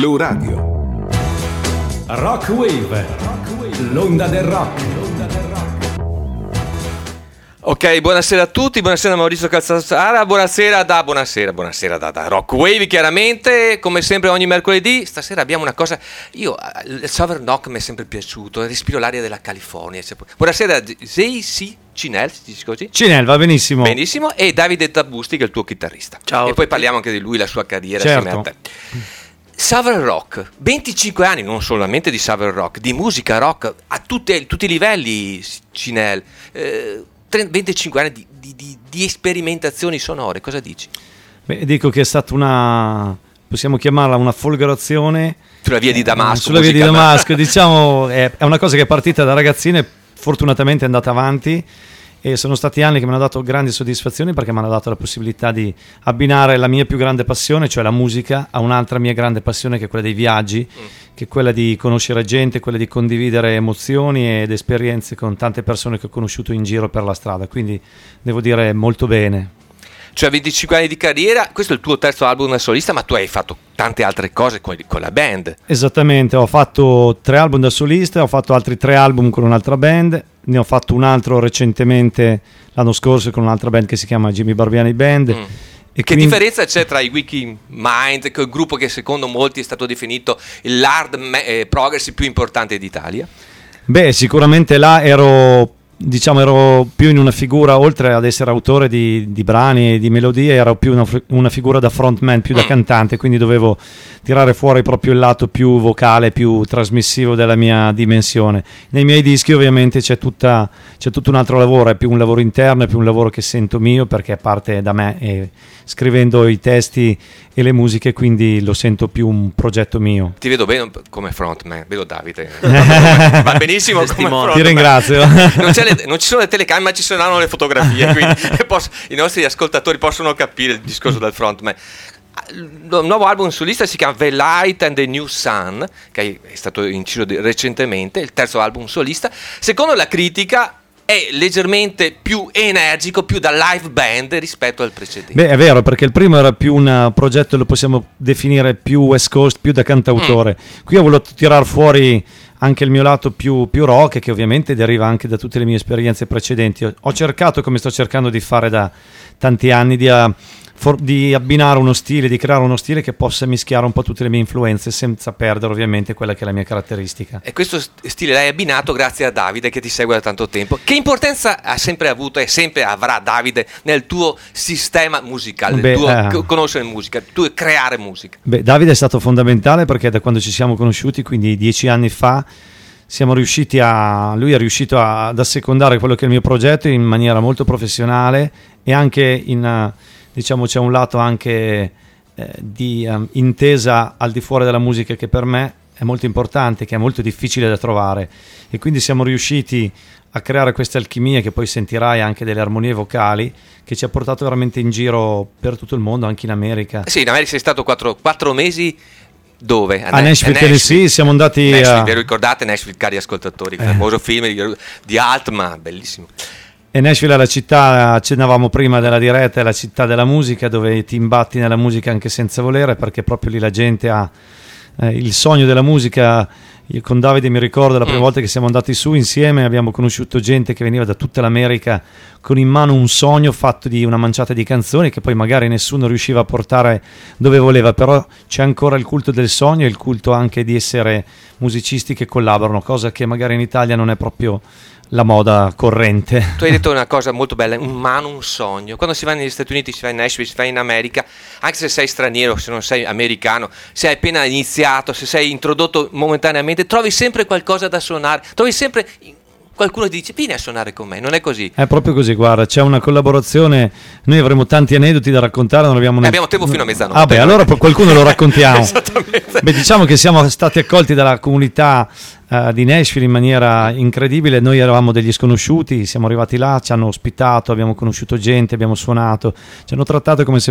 Blu Radio. Rock Wave, l'onda del rock. Ok, buonasera a tutti, buonasera Maurizio Calzasara, buonasera da Rock Wave, chiaramente, come sempre ogni mercoledì. Stasera abbiamo una cosa, il Southern Rock mi è sempre piaciuto, respiro l'aria della California. Buonasera JC Cinel, si dice così? Cinel, va benissimo. Benissimo, e Davide Tabusti, che è il tuo chitarrista. Ciao. E poi parliamo anche di lui, la sua carriera, certo, assieme a te. Southern Rock, 25 anni, non solamente di Southern Rock, di musica rock a tutti i livelli, Cinel. 25 anni di sperimentazioni sonore, cosa dici? Beh, dico che è stata possiamo chiamarla una folgorazione sulla via di Damasco. Sulla via di Damasco, diciamo, è una cosa che è partita da ragazzino e fortunatamente è andata avanti, e sono stati anni che mi hanno dato grandi soddisfazioni, perché mi hanno dato la possibilità di abbinare la mia più grande passione, cioè la musica, a un'altra mia grande passione, che è quella dei viaggi, che è quella di conoscere gente, quella di condividere emozioni ed esperienze con tante persone che ho conosciuto in giro per la strada, quindi devo dire molto bene. Cioè 25 anni di carriera, questo è il tuo terzo album da solista, ma tu hai fatto tante altre cose con la band. Esattamente, ho fatto 3 album da solista, ho fatto altri 3 album con un'altra band, ne ho fatto un altro recentemente l'anno scorso con un'altra band che si chiama Jimmy Barbiani Band. E che differenza c'è tra i Wiki Mind, che è il gruppo che secondo molti è stato definito l'hard progressive più importante d'Italia? Beh, sicuramente là ero più in una figura, oltre ad essere autore di brani e di melodie, ero più una figura da frontman, più da cantante, quindi dovevo tirare fuori proprio il lato più vocale, più trasmissivo della mia dimensione. Nei miei dischi ovviamente c'è tutto un altro lavoro, è più un lavoro interno, è più un lavoro che sento mio, perché parte da me, e scrivendo i testi e le musiche, quindi lo sento più un progetto mio. Ti vedo bene come frontman, vedo Davide, va benissimo come frontman. Ti ringrazio. Non ci sono le telecamere, ma ci saranno le fotografie, quindi i nostri ascoltatori possono capire il discorso del frontman. Il nuovo album solista si chiama The Light and the New Sun, che è stato inciso recentemente, il terzo album solista. Secondo la critica è leggermente più energico, più da live band rispetto al precedente. Beh, è vero, perché il primo era più un progetto, lo possiamo definire più West Coast, più da cantautore. Qui ho voluto tirar fuori anche il mio lato più rock, che ovviamente deriva anche da tutte le mie esperienze precedenti. Ho cercato, come sto cercando di fare da tanti anni, di abbinare uno stile, di creare uno stile che possa mischiare un po' tutte le mie influenze, senza perdere ovviamente quella che è la mia caratteristica. E questo stile l'hai abbinato grazie a Davide, che ti segue da tanto tempo. Che importanza ha sempre avuto e sempre avrà Davide nel tuo sistema musicale, nel tuo conoscere musica, il tuo creare musica? Beh, Davide è stato fondamentale, perché da quando ci siamo conosciuti, quindi 10 anni fa, lui è riuscito ad assecondare quello che è il mio progetto in maniera molto professionale, e anche c'è un lato anche di intesa al di fuori della musica, che per me è molto importante, che è molto difficile da trovare, e quindi siamo riusciti a creare questa alchimia, che poi sentirai anche delle armonie vocali, che ci ha portato veramente in giro per tutto il mondo, anche in America. Sì, in America sei stato 4 mesi. Dove? A Nashville, Tennessee. Siamo andati Nashville, ricordate Nashville, cari ascoltatori, il famoso film di Altman, bellissimo. E Nashville è la città, accennavamo prima della diretta, è la città della musica, dove ti imbatti nella musica anche senza volere, perché proprio lì la gente ha il sogno della musica. Io con Davide mi ricordo la prima volta che siamo andati su insieme, abbiamo conosciuto gente che veniva da tutta l'America con in mano un sogno fatto di una manciata di canzoni, che poi magari nessuno riusciva a portare dove voleva, però c'è ancora il culto del sogno e il culto anche di essere musicisti che collaborano, cosa che magari in Italia non è proprio la moda corrente. Tu hai detto una cosa molto bella, un sogno. Quando si va negli Stati Uniti, si va in Nashville, si va in America, anche se sei straniero, se non sei americano, se hai appena iniziato, se sei introdotto momentaneamente, trovi sempre qualcosa da suonare, trovi sempre qualcuno ti dice vieni a suonare con me, non è così? È proprio così, guarda, c'è una collaborazione, noi avremo tanti aneddoti da raccontare, non abbiamo tempo fino a mezzanotte. Ah beh, allora qualcuno lo raccontiamo. Esattamente. Beh, diciamo che siamo stati accolti dalla comunità di Nashville in maniera incredibile. Noi eravamo degli sconosciuti, siamo arrivati là, ci hanno ospitato, abbiamo conosciuto gente, abbiamo suonato, ci hanno trattato come se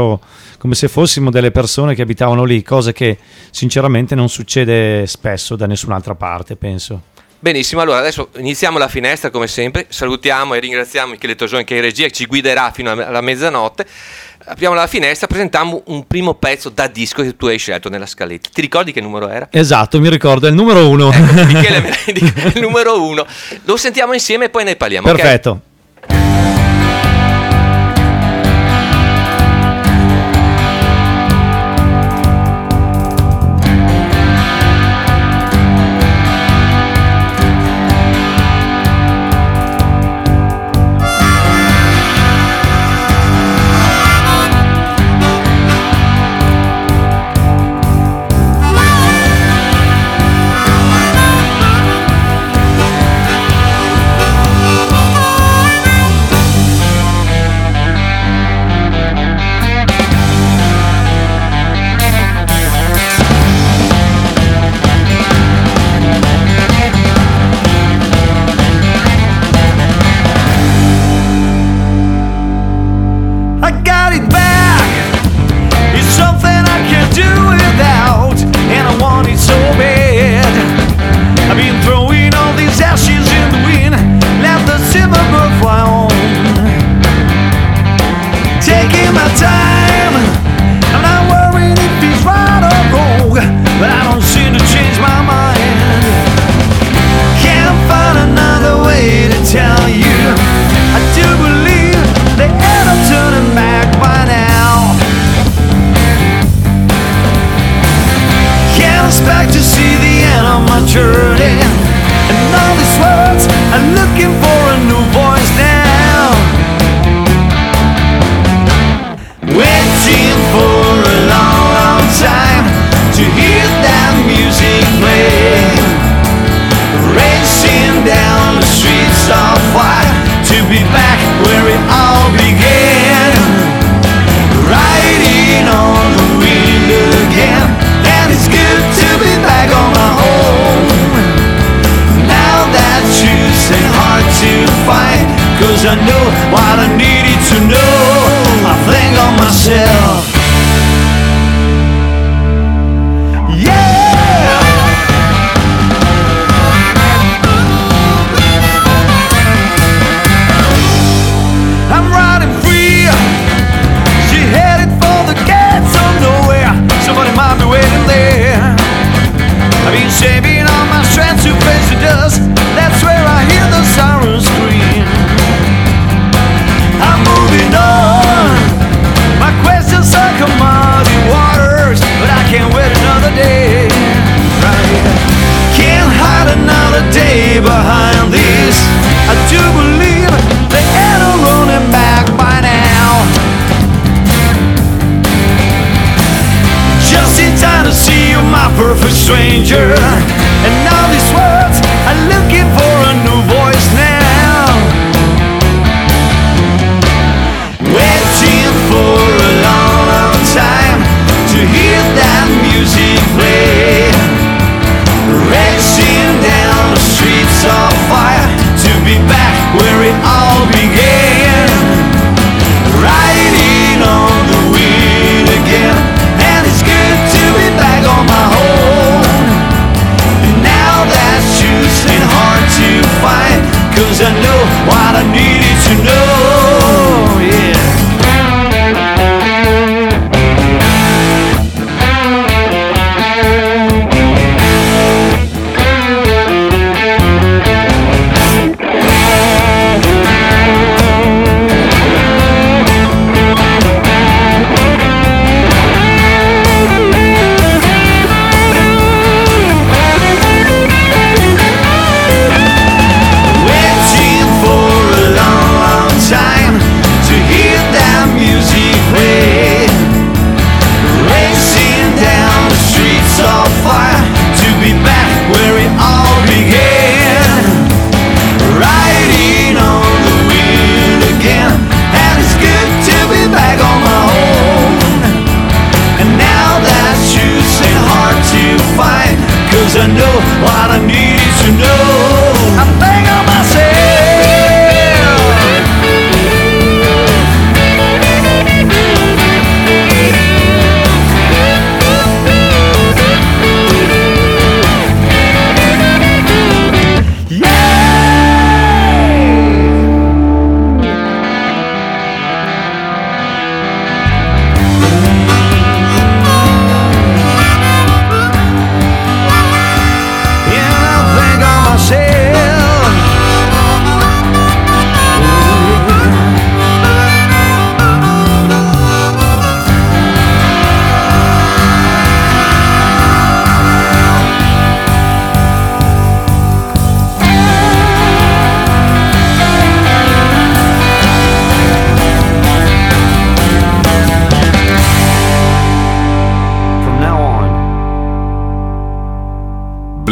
fossimo delle persone che abitavano lì, cosa che sinceramente non succede spesso da nessun'altra parte, penso. Benissimo, allora adesso iniziamo la finestra come sempre, salutiamo e ringraziamo Michele Tosoni che è in regia, ci guiderà fino alla mezzanotte. Apriamo la finestra, presentiamo un primo pezzo da disco che tu hai scelto nella scaletta. Ti ricordi che numero era? Esatto, mi ricordo, è il numero 1. Ecco, Michele me l'hai detto, il numero 1. Lo sentiamo insieme e poi ne parliamo. Perfetto. Okay? I know what I needed to know. I think of myself. Yeah. I'm riding free. She headed for the gates of nowhere. Somebody might be waiting there. I've been saving all my strength to face the dust. That's where I hear the sirens scream. I'm moving on. My questions are commodity waters, but I can't wait another day. Right? Can't hide another day behind this. I do believe they ain't no running back by now. Just in time to see you, my perfect stranger. And all these words are looking for a new voice now. Waiting for a long, long time to hear that music play. Racing down the streets of fire to be back where it all began. Riding on the wind again, and it's good to be back on my own.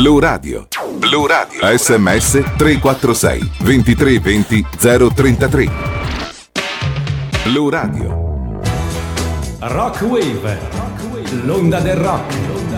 Blu Radio. Blu Radio. SMS 346 2320 033. Blu Radio. Rock Wave, l'onda del rock.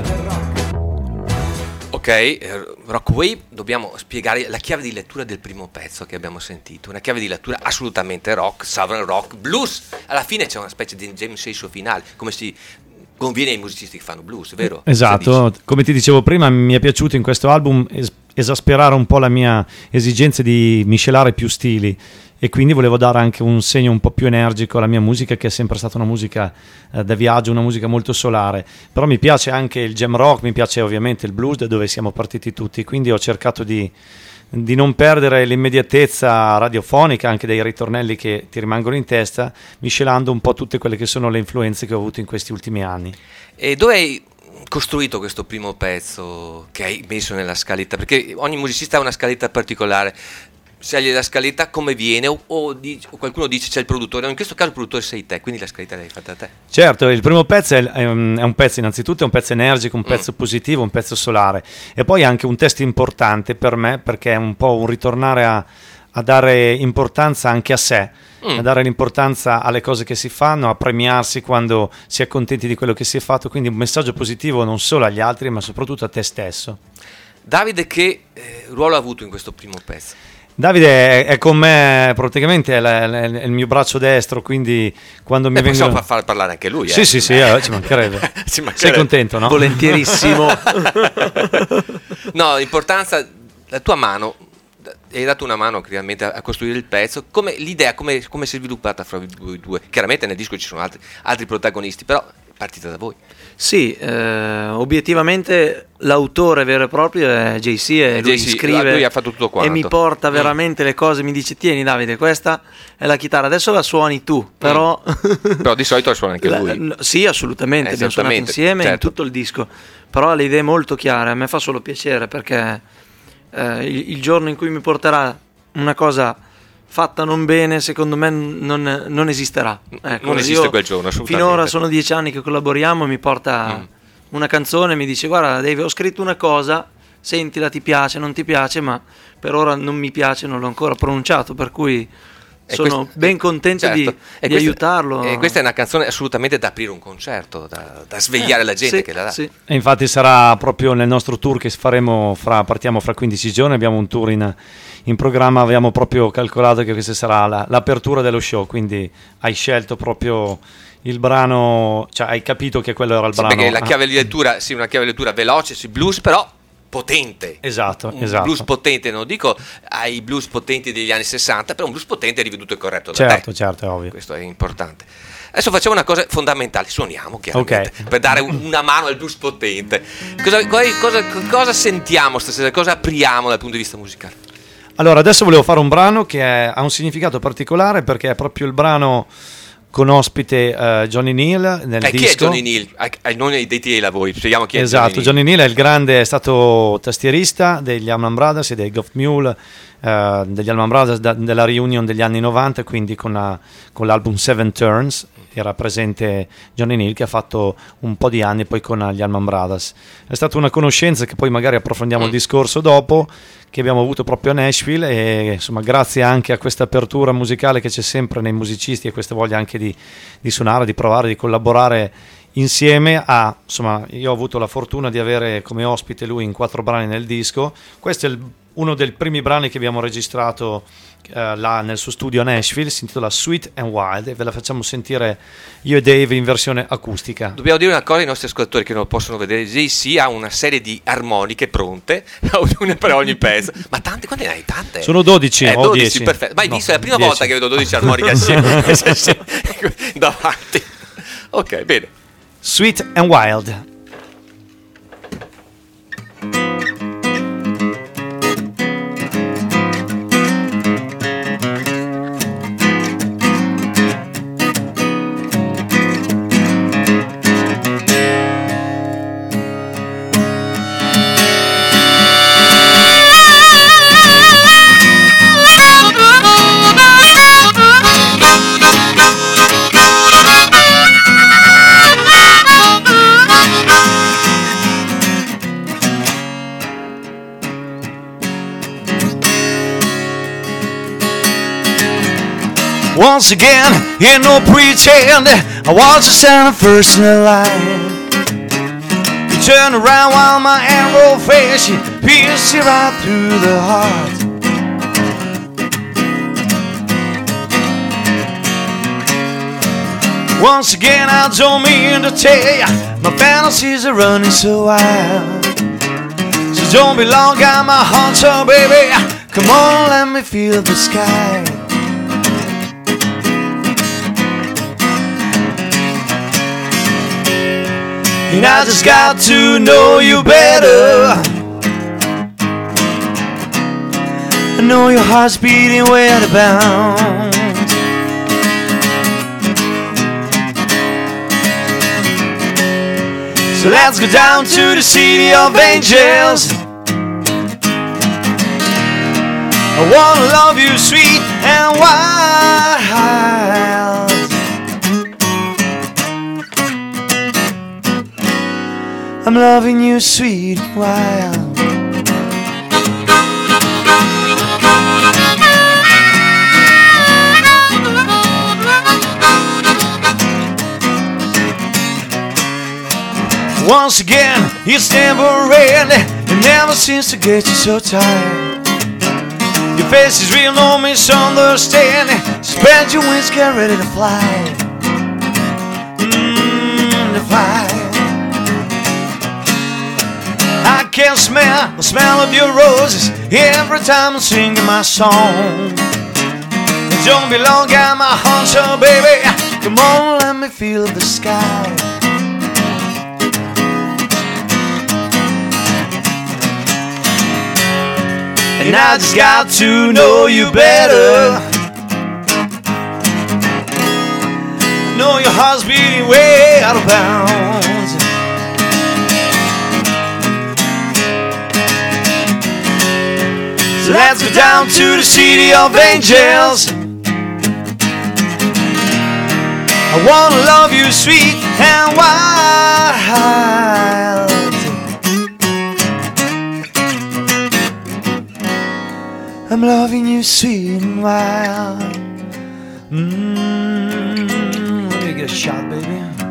Ok, Rock Wave, dobbiamo spiegare la chiave di lettura del primo pezzo che abbiamo sentito, una chiave di lettura assolutamente rock, southern rock, blues. Alla fine c'è una specie di jam session finale, come si conviene ai musicisti che fanno blues, vero? Esatto, come ti dicevo prima, mi è piaciuto in questo album esasperare un po' la mia esigenza di miscelare più stili, e quindi volevo dare anche un segno un po' più energico alla mia musica, che è sempre stata una musica da viaggio, una musica molto solare. Però mi piace anche il jam rock, mi piace ovviamente il blues, da dove siamo partiti tutti, quindi ho cercato di non perdere l'immediatezza radiofonica anche dei ritornelli che ti rimangono in testa, miscelando un po' tutte quelle che sono le influenze che ho avuto in questi ultimi anni. E dove hai costruito questo primo pezzo che hai messo nella scaletta? Perché ogni musicista ha una scaletta particolare. Scegli la scaletta come viene, o qualcuno dice c'è il produttore, in questo caso il produttore sei te, quindi la scaletta l'hai fatta te. Certo, il primo pezzo è un pezzo, innanzitutto è un pezzo energico, un pezzo positivo, un pezzo solare, e poi anche un testo importante per me, perché è un po' un ritornare a dare importanza anche a sé, a dare l'importanza alle cose che si fanno, a premiarsi quando si è contenti di quello che si è fatto, quindi un messaggio positivo non solo agli altri ma soprattutto a te stesso. Davide, che ruolo ha avuto in questo primo pezzo? Davide è con me praticamente, è il mio braccio destro, quindi quando mi vengono... Possiamo far parlare anche lui. Sì, ci mancherebbe. Sei contento, no? Volentierissimo. No, l'importanza, la tua mano, hai dato una mano chiaramente a costruire il pezzo. L'idea come si è sviluppata fra voi due? Chiaramente nel disco ci sono altri protagonisti, però è partita da voi. Sì, obiettivamente l'autore vero e proprio è JC, e lui scrive, lui ha fatto tutto quanto e mi porta veramente le cose, mi dice tieni Davide, questa è la chitarra, adesso la suoni tu, però però di solito la suona anche lui. Sì, assolutamente, abbiamo suonato insieme, certo, in tutto il disco, però ha le idee molto chiare, a me fa solo piacere, perché il giorno in cui mi porterà una cosa fatta non bene, secondo me non esisterà. Ecco, non esiste quel giorno, assolutamente. Finora sono 10 anni che collaboriamo, mi porta una canzone, mi dice guarda Dave, ho scritto una cosa, sentila, ti piace, non ti piace, ma per ora non mi piace, non l'ho ancora pronunciato, per cui sono ben contento, certo, di aiutarlo. E questa è una canzone assolutamente da aprire un concerto, da svegliare la gente, sì, che la dà. Sì. E infatti sarà proprio nel nostro tour che partiamo fra 15 giorni, abbiamo un tour in programma, abbiamo proprio calcolato che questa sarà l'apertura dello show, quindi hai scelto proprio il brano, cioè hai capito che quello era il brano. Perché la chiave di lettura, sì, una chiave di lettura veloce, sì, blues, però potente. Esatto. Blues potente, non dico ai blues potenti degli anni 60, però un blues potente riveduto e corretto da te. Certo, è ovvio. Questo è importante. Adesso facciamo una cosa fondamentale, suoniamo chiaramente, per dare una mano al blues potente. Cosa sentiamo stasera, cosa apriamo dal punto di vista musicale? Allora, adesso volevo fare un brano che ha un significato particolare, perché è proprio il brano con ospite Johnny Neal nel disco. Chi è Johnny Neal? Non hai detti ai lavori, spieghiamo chi è. Esatto, Johnny Neal è stato tastierista degli Allman Brothers e dei Goff Mule, degli Allman Brothers della reunion degli anni 90, quindi con l'album Seven Turns era presente Johnny Neal, che ha fatto un po' di anni poi con gli Allman Brothers. È stata una conoscenza che poi magari approfondiamo il discorso dopo, che abbiamo avuto proprio a Nashville, e insomma grazie anche a questa apertura musicale che c'è sempre nei musicisti, e questa voglia anche di suonare, di provare, di collaborare insieme insomma, io ho avuto la fortuna di avere come ospite lui in 4 brani nel disco. Questo è uno dei primi brani che abbiamo registrato là nel suo studio a Nashville, si intitola Sweet and Wild, e ve la facciamo sentire io e Dave in versione acustica. Dobbiamo dire una cosa ai nostri ascoltatori che non lo possono vedere: JC ha una serie di armoniche pronte, una per ogni pezzo. Ma tante, quante ne hai? Tante? Sono 12 o 12, 10. perfetto. Ma hai visto, è la prima 10. volta che vedo 12 armoniche assieme davanti. Ok, bene. Sweet and Wild. Oh, Once again, ain't no pretend, I was just on the first in the line. You turned around while my arrow face, you pierced it right through the heart. Once again, I don't mean to tell ya, my fantasies are running so wild. So don't be long on my heart, so baby, come on, let me feel the sky. And I just got to know you better. I know your heart's beating way out of bounds. So let's go down to the city of angels. I wanna love you sweet and wild. I'm loving you sweet and wild. Once again, it's never ending. It never seems to get you so tired. Your face is real, no misunderstanding. Spread your wings, get ready to fly. To fly. I can smell the smell of your roses every time I'm singing my song. Don't belong on my heart, so baby, come on, let me feel the sky. And I just got to know you better. Know your heart's beating way out of bounds. So let's go down to the city of angels. I wanna love you sweet and wild. I'm loving you sweet and wild. Let me get a shot, baby.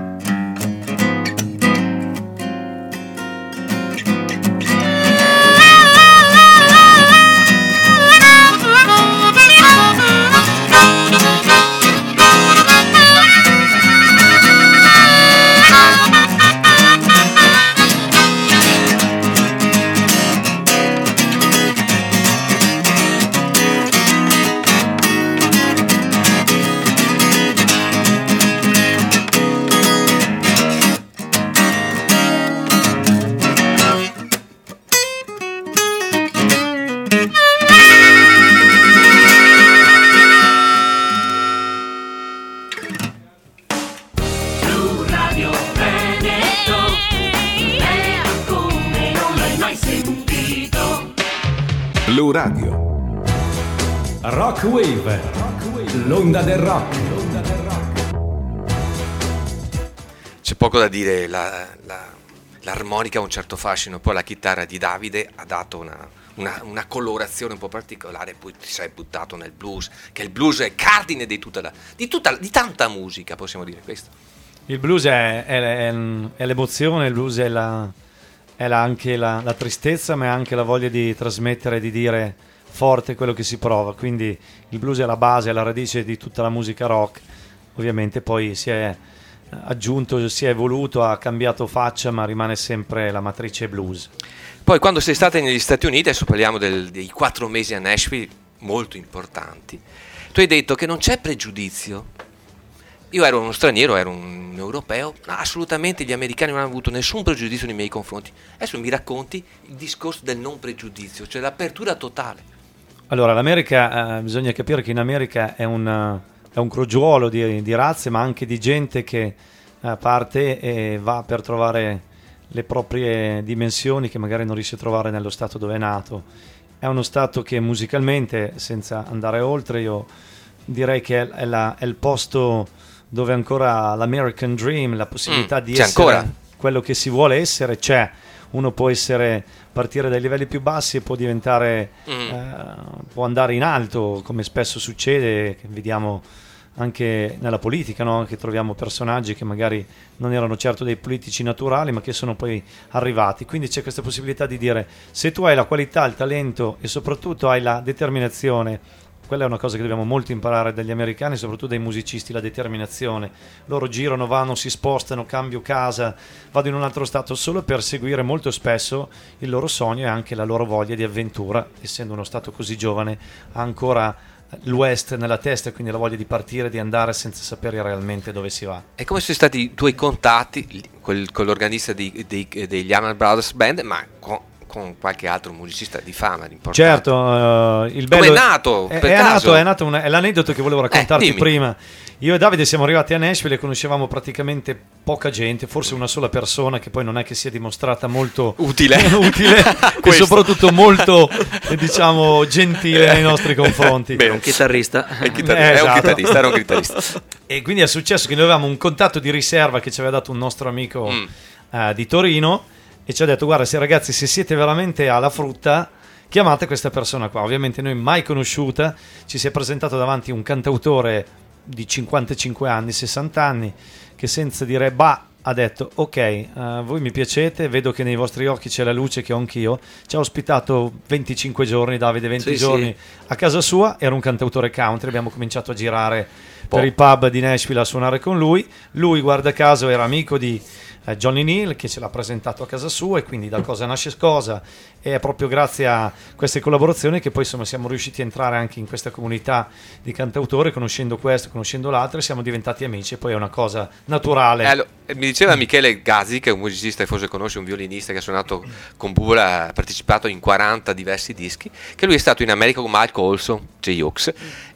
Blu Radio. Rock Wave, l'onda del rock. C'è poco da dire, l'armonica ha un certo fascino, poi la chitarra di Davide ha dato una colorazione un po' particolare, poi ti sei buttato nel blues, che il blues è cardine di tanta musica, possiamo dire questo. Il blues è l'emozione, il blues è anche la tristezza, ma è anche la voglia di trasmettere, di dire forte quello che si prova. Quindi il blues è la base, è la radice di tutta la musica rock. Ovviamente poi si è aggiunto, si è evoluto, ha cambiato faccia, ma rimane sempre la matrice blues. Poi quando sei stata negli Stati Uniti, adesso parliamo dei 4 mesi a Nashville, molto importanti, tu hai detto che non c'è pregiudizio. Io ero uno straniero, ero un europeo, assolutamente gli americani non hanno avuto nessun pregiudizio nei miei confronti. Adesso mi racconti il discorso del non pregiudizio, cioè l'apertura totale. Allora, l'America, bisogna capire che in America è un crogiuolo di razze, ma anche di gente che parte e va per trovare le proprie dimensioni che magari non riesce a trovare nello stato dove è nato. È uno stato che musicalmente, senza andare oltre, io direi che è il posto dove ancora l'American Dream, la possibilità di essere ancora quello che si vuole essere, c'è. Uno può partire dai livelli più bassi e può diventare, può andare in alto, come spesso succede, che vediamo anche nella politica, no? Che troviamo personaggi che magari non erano certo dei politici naturali, ma che sono poi arrivati. Quindi c'è questa possibilità di dire: se tu hai la qualità, il talento e soprattutto hai la determinazione, quella è una cosa che dobbiamo molto imparare dagli americani, soprattutto dai musicisti, la determinazione. Loro girano, vanno, si spostano, cambio casa, vado in un altro stato solo per seguire molto spesso il loro sogno e anche la loro voglia di avventura. Essendo uno stato così giovane, ha ancora l'West nella testa, quindi la voglia di partire, di andare senza sapere realmente dove si va. E come sono stati i tuoi contatti con l'organista degli Allman Brothers Band, ma con qualche altro musicista di fama, di importanza? Certo, il bello come è nato? è nato è l'aneddoto che volevo raccontarti dimmi. prima. Io e Davide siamo arrivati a Nashville e conoscevamo praticamente poca gente, forse una sola persona che poi non è che sia dimostrata molto utile e soprattutto molto diciamo gentile nei nostri confronti. È un chitarrista. Era un chitarrista. E quindi è successo che noi avevamo un contatto di riserva che ci aveva dato un nostro amico di Torino, e ci ha detto: guarda, se ragazzi, se siete veramente alla frutta, chiamate questa persona qua. Ovviamente noi mai conosciuta, ci si è presentato davanti un cantautore di 55 anni, 60 anni, che senza dire bah ha detto: ok, voi mi piacete, vedo che nei vostri occhi c'è la luce che ho anch'io. Ci ha ospitato 25 giorni, Davide, 20 giorni a casa sua. Era un cantautore country, abbiamo cominciato a girare per i pub di Nashville a suonare con lui. Lui, guarda caso, era amico di Johnny Neal, che ce l'ha presentato a casa sua, e quindi da cosa nasce cosa. E è proprio grazie a queste collaborazioni che poi insomma siamo riusciti a entrare anche in questa comunità di cantautori, conoscendo questo, conoscendo l'altro, e siamo diventati amici, e poi è una cosa naturale. Mi diceva Michele Gasi, che è un musicista e forse conosce, un violinista che ha suonato con Bula, ha partecipato in 40 diversi dischi, che lui è stato in America con Mike Olson, J-Hawks,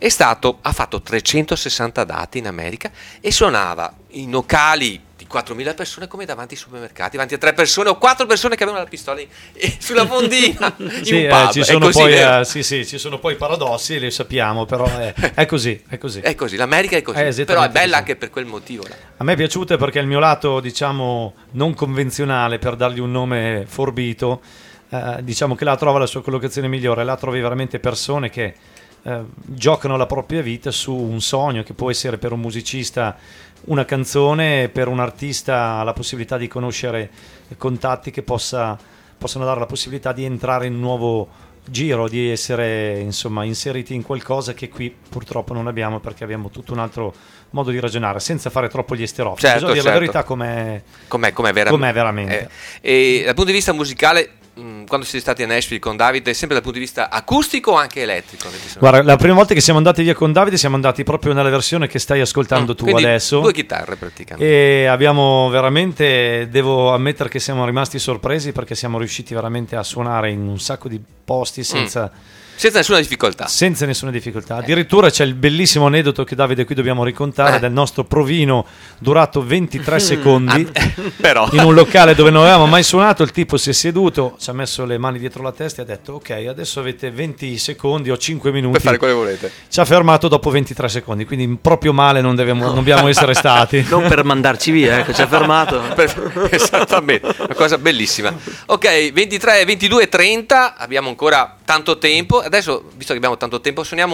ha fatto 360 date in America e suonava in locali di 4.000 persone come davanti ai supermercati, davanti a 3 persone o 4 persone che avevano la pistola sulla fondina in un pub. Ci sono poi ci sono poi paradossi, li sappiamo, però è così. È così, l'America è così, però è bella anche per quel motivo. A me è piaciuta perché il mio lato, diciamo, non convenzionale, per dargli un nome forbito, diciamo che là trova la sua collocazione migliore. Là trovi veramente persone che giocano la propria vita su un sogno, che può essere per un musicista una canzone, per un artista la possibilità di conoscere contatti che possono dare la possibilità di entrare in un nuovo giro, di essere insomma inseriti in qualcosa che qui purtroppo non abbiamo, perché abbiamo tutto un altro modo di ragionare, senza fare troppo gli esterofoni. Bisogna dire la verità com'è veramente. E dal punto di vista musicale, quando siete stati a Nashville con Davide, sempre dal punto di vista acustico o anche elettrico? Guarda, la prima volta che siamo andati via con Davide siamo andati proprio nella versione che stai ascoltando tu adesso. 2 chitarre praticamente. E abbiamo veramente, devo ammettere che siamo rimasti sorpresi, perché siamo riusciti veramente a suonare in un sacco di posti senza nessuna difficoltà. Senza nessuna difficoltà. Addirittura c'è il bellissimo aneddoto che Davide qui dobbiamo raccontare del nostro provino durato 23 secondi però. In un locale dove non avevamo mai suonato. Il tipo si è seduto, ci ha messo le mani dietro la testa e ha detto: ok, adesso avete 20 secondi o 5 minuti per fare quello che volete. Ci ha fermato dopo 23 secondi, quindi proprio male non dobbiamo essere stati. Non per mandarci via, ci ha fermato. Esattamente, una cosa bellissima. Ok, 23, 22, 30, abbiamo ancora tanto tempo. Adesso, visto che abbiamo tanto tempo, suoniamo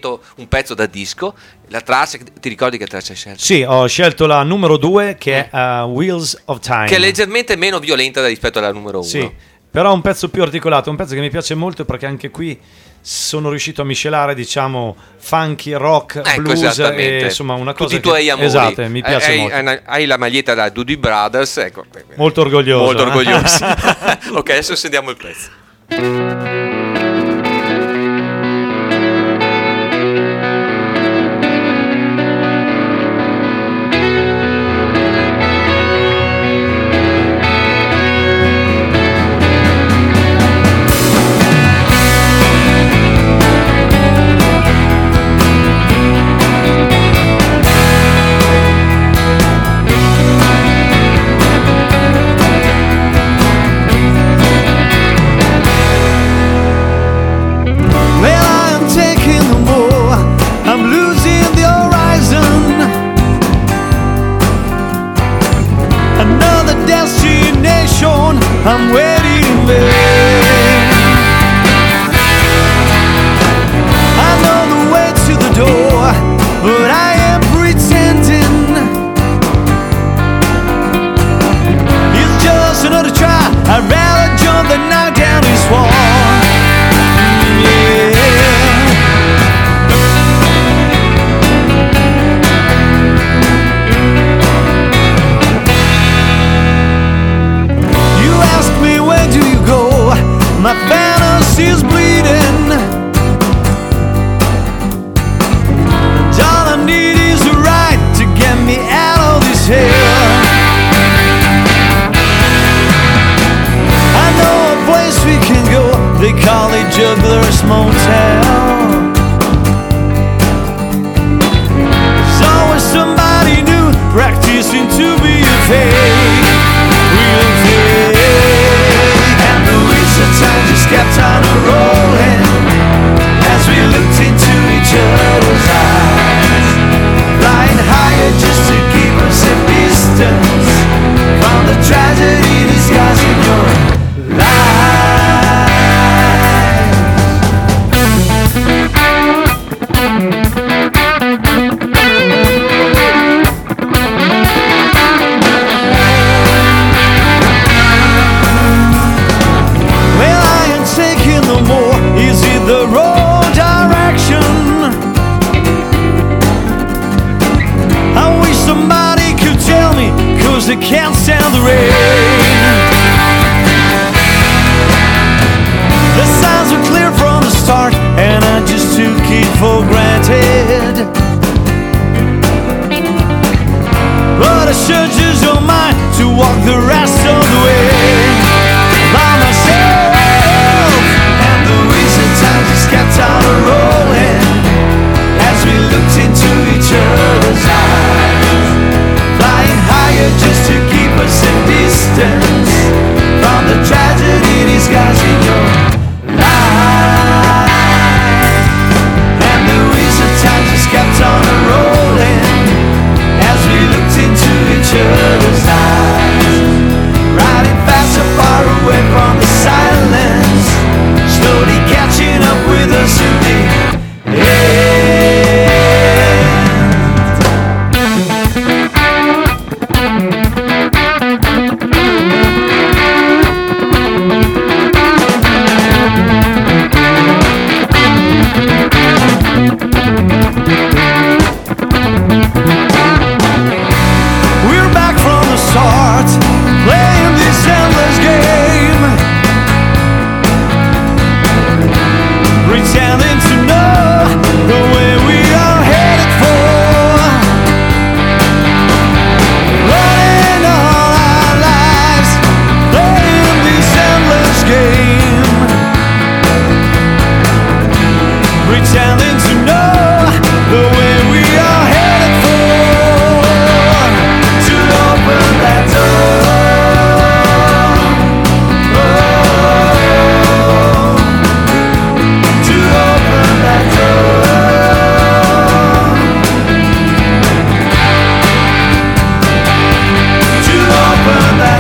un pezzo da disco. La traccia, ti ricordi che traccia hai scelto? Sì, ho scelto la numero 2, che è Wheels of Time, che è leggermente meno violenta rispetto alla numero 1. Sì, però è un pezzo più articolato, un pezzo che mi piace molto, perché anche qui sono riuscito a miscelare, diciamo, funky, rock, blues, e insomma una cosa tutti i tuoi amori. Esatto, mi piace molto. Hai la maglietta da Doody Brothers, ecco. Molto orgoglioso. Molto orgoglioso. Ok, adesso sentiamo il pezzo. practicing to be a fake, real fake. And the wheels of time just kept on rolling as we looked into each other's eyes, flying higher just to keep us at distance from the tragedy disguising your life. Well, I ain't taking no more. Is it the wrong direction? I wish somebody could tell me, 'cause I can't stand the rain. The signs were clear from the start, and I just took it for granted. But I should use your mind to walk the rest of the way by myself. And the wheels of time just kept on rolling as we looked into each other's eyes, flying higher just to keep us at distance from the tragedy disguising your life. And the wheels of time just kept on rolling as we looked into each other's eyes, riding fast so far away from the silence, slowly catching up with us in the end. We're back from the start, playing this endless game, pretending to know the way we are headed for, running all our lives, playing this endless game, pretending to know the way we are headed for, to open that door. To open that door. To open that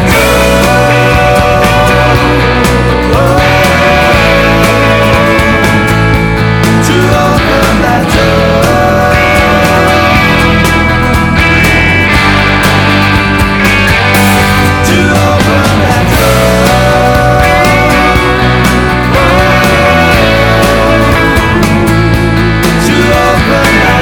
door. To open that door. To open that door. To open that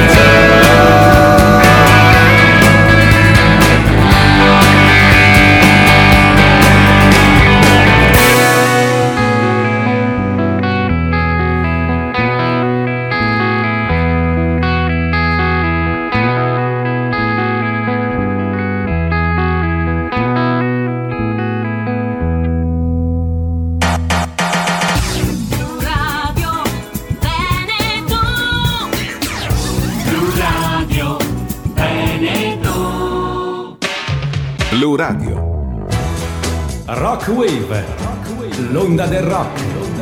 Blu Radio. Rock Wave, l'onda del rock.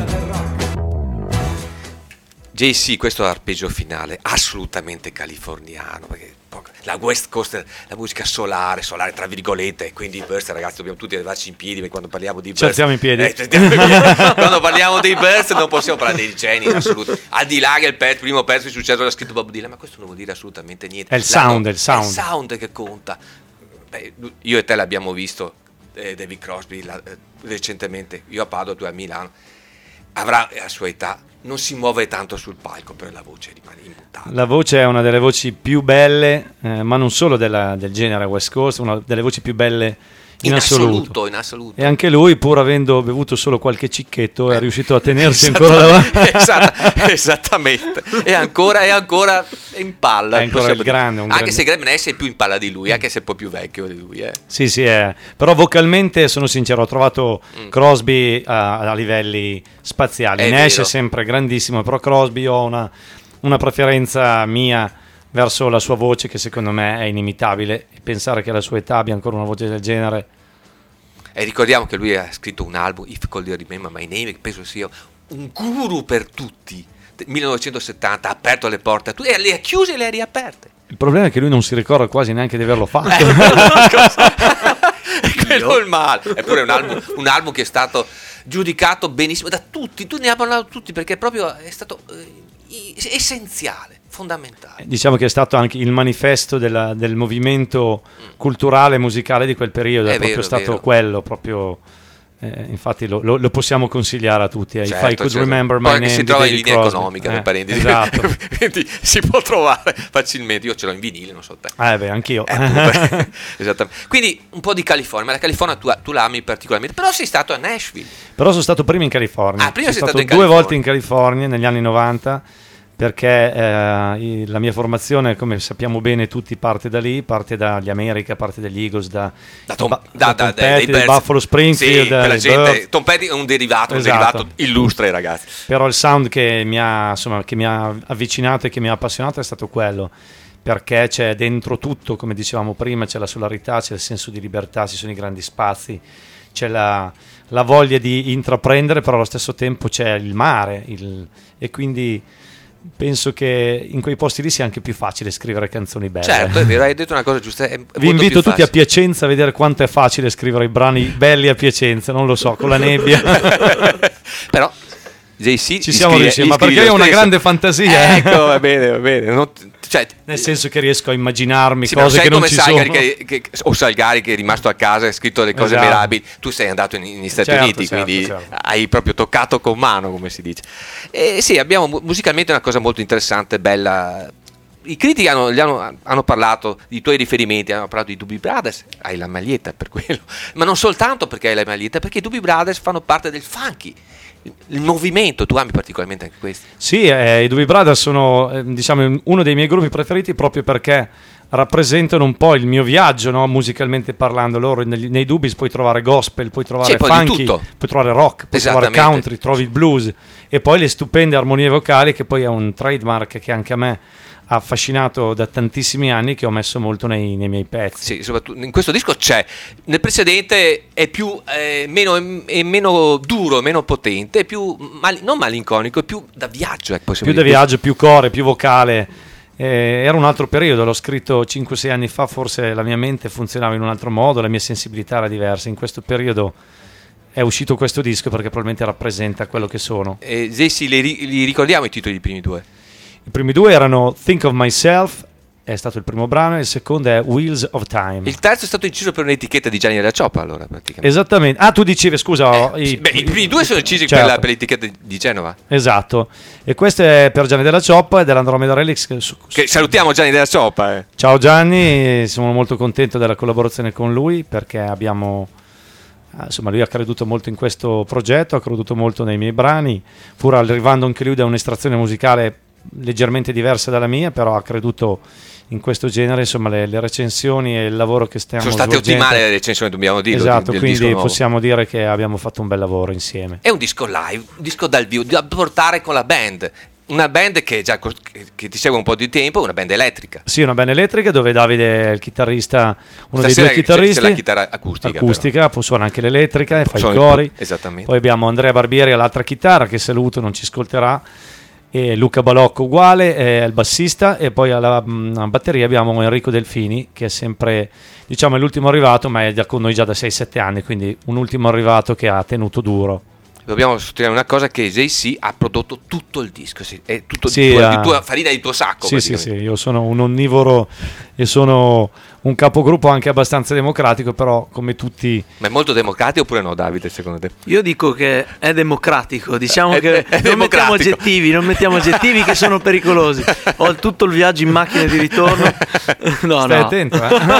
JC, questo arpeggio finale assolutamente californiano, perché la West Coast, la musica solare tra virgolette, quindi i Birds, ragazzi, dobbiamo tutti arrivarci in piedi, perché quando parliamo di Birds Ci alziamo in piedi. quando parliamo dei Birds non possiamo parlare dei geni in assoluto, al di là che il primo pezzo di successo l'ha scritto Bob Dylan, ma questo non vuol dire assolutamente niente. È il sound, è il sound che conta. Beh, io e te l'abbiamo visto, David Crosby recentemente, io a Padova, tu a Milano. Avrà la sua età, non si muove tanto sul palco, però la voce rimane immutata. La voce è una delle voci più belle, ma non solo del genere West Coast, una delle voci più belle in assoluto. In assoluto. E anche lui, pur avendo bevuto solo qualche cicchetto, è riuscito a tenersi ancora davanti. Esattamente. E ancora in palla. È ancora il grande. Anche se Graham Nash è più in palla di lui, anche se è un po' più vecchio di lui. Sì, però vocalmente, sono sincero, ho trovato Crosby a livelli spaziali. Nash è sempre grandissimo, però Crosby ho una preferenza mia verso la sua voce, che secondo me è inimitabile, e pensare che alla sua età abbia ancora una voce del genere. E ricordiamo che lui ha scritto un album, If Cold Remember My Name, che penso sia un guru per tutti. 1970 ha aperto le porte a tutti, e le ha chiuse e le ha riaperte. Il problema è che lui non si ricorda quasi neanche di averlo fatto. Quello è il male. Eppure è un album che è stato giudicato benissimo da tutti, tu ne hai parlato tutti, perché proprio è stato essenziale, fondamentale. Diciamo che è stato anche il manifesto del movimento culturale e musicale di quel periodo, è proprio stato quello, proprio. Infatti lo possiamo consigliare a tutti. If I Could Remember My Name, si trova in linea economica, per parentesi. Esatto. Quindi si può trovare facilmente. Io ce l'ho in vinile, non so te. Beh, anch'io. Esattamente. Quindi un po' di California, ma la California tu la ami particolarmente. Però sei stato a Nashville. Però sono stato prima in California. Prima sei stato in due volte in California negli anni 90, perché la mia formazione, come sappiamo bene tutti, parte da lì, parte dagli America, parte dagli Eagles, da Tom Petty, del Buffalo Springfield. Sì, per la gente, Tom Petty è un derivato, esatto. Un derivato illustre, ragazzi. Però il sound che mi ha avvicinato e che mi ha appassionato è stato quello, perché c'è dentro tutto, come dicevamo prima, c'è la solarità, c'è il senso di libertà, ci sono i grandi spazi, c'è la voglia di intraprendere, però allo stesso tempo c'è il mare, e quindi penso che in quei posti lì sia anche più facile scrivere canzoni belle. Certo, è vero, hai detto una cosa giusta. Vi invito tutti a Piacenza a vedere quanto è facile scrivere i brani belli a Piacenza, non lo so, con la nebbia. Però JC ci siamo riusciti, ma perché io ho una grande fantasia. Ecco, va bene. Nel senso che riesco a immaginarmi cose che non ci sono. O Salgari che è rimasto a casa e ha scritto le cose mirabili. Tu sei andato negli Stati Uniti, quindi hai proprio toccato con mano, come si dice. E sì, abbiamo musicalmente una cosa molto interessante, bella. I critici hanno parlato di tuoi riferimenti, hanno parlato di Doobie Brothers, hai la maglietta per quello, ma non soltanto perché hai la maglietta, perché i Doobie Brothers fanno parte del funky, il movimento. Tu ami particolarmente anche questo? Sì, i Doobie Brothers sono diciamo uno dei miei gruppi preferiti, proprio perché rappresentano un po' il mio viaggio, no? Musicalmente parlando. Loro nei Doobies puoi trovare gospel, puoi trovare funky, puoi trovare rock, puoi trovare country, trovi il blues, e poi le stupende armonie vocali, che poi è un trademark che anche a me ha affascinato da tantissimi anni, che ho messo molto nei miei pezzi. Sì, soprattutto in questo disco c'è. Nel precedente è più meno duro, meno potente, è più non malinconico, è più da viaggio, più da viaggio, più core, più vocale. Era un altro periodo, l'ho scritto 5-6 anni fa, forse la mia mente funzionava in un altro modo, la mia sensibilità era diversa. In questo periodo è uscito questo disco perché probabilmente rappresenta quello che sono. Jesse, li ricordiamo i titoli dei primi due? I primi due erano Think of Myself, è stato il primo brano, e il secondo è Wheels of Time. Il terzo è stato inciso per un'etichetta di Gianni della Cioppa, allora, praticamente. Esattamente. Tu dicevi, scusa. I primi due sono incisi certo, per l'etichetta di Genova. Esatto. E questo è per Gianni della Cioppa e dell'Andromeda Relics. Che salutiamo Gianni della Cioppa. Ciao Gianni, sono molto contento della collaborazione con lui, perché abbiamo... Insomma, lui ha creduto molto in questo progetto, ha creduto molto nei miei brani, pur arrivando anche lui da un'estrazione musicale leggermente diversa dalla mia, però ha creduto in questo genere. Insomma, le recensioni e il lavoro che stiamo sono state ottimali, le recensioni, dobbiamo dirlo. Esatto, quindi possiamo dire che abbiamo fatto un bel lavoro insieme. È un disco live, un disco dal vivo, da portare con la band. Una band che ti segue un po' di tempo, una band elettrica. Sì, una band elettrica dove Davide è il chitarrista, uno dei due chitarristi. C'è la chitarra acustica poi suona anche l'elettrica e fa i cori. Esattamente. Poi abbiamo Andrea Barbieri all'altra chitarra, che saluto, non ci ascolterà, e Luca Balocco uguale, è il bassista, e poi alla batteria abbiamo Enrico Delfini, che è sempre, diciamo, l'ultimo arrivato, ma è con noi già da 6-7 anni, quindi un ultimo arrivato che ha tenuto duro. Dobbiamo sottolineare una cosa, che JC ha prodotto tutto il disco, è tutto di tua farina, di tuo sacco. Sì, io sono un onnivoro e sono un capogruppo anche abbastanza democratico, però come tutti... Ma è molto democratico oppure no, Davide, secondo te? Io dico che è democratico, diciamo che non mettiamo aggettivi che sono pericolosi. Ho tutto il viaggio in macchina di ritorno. Stai attento,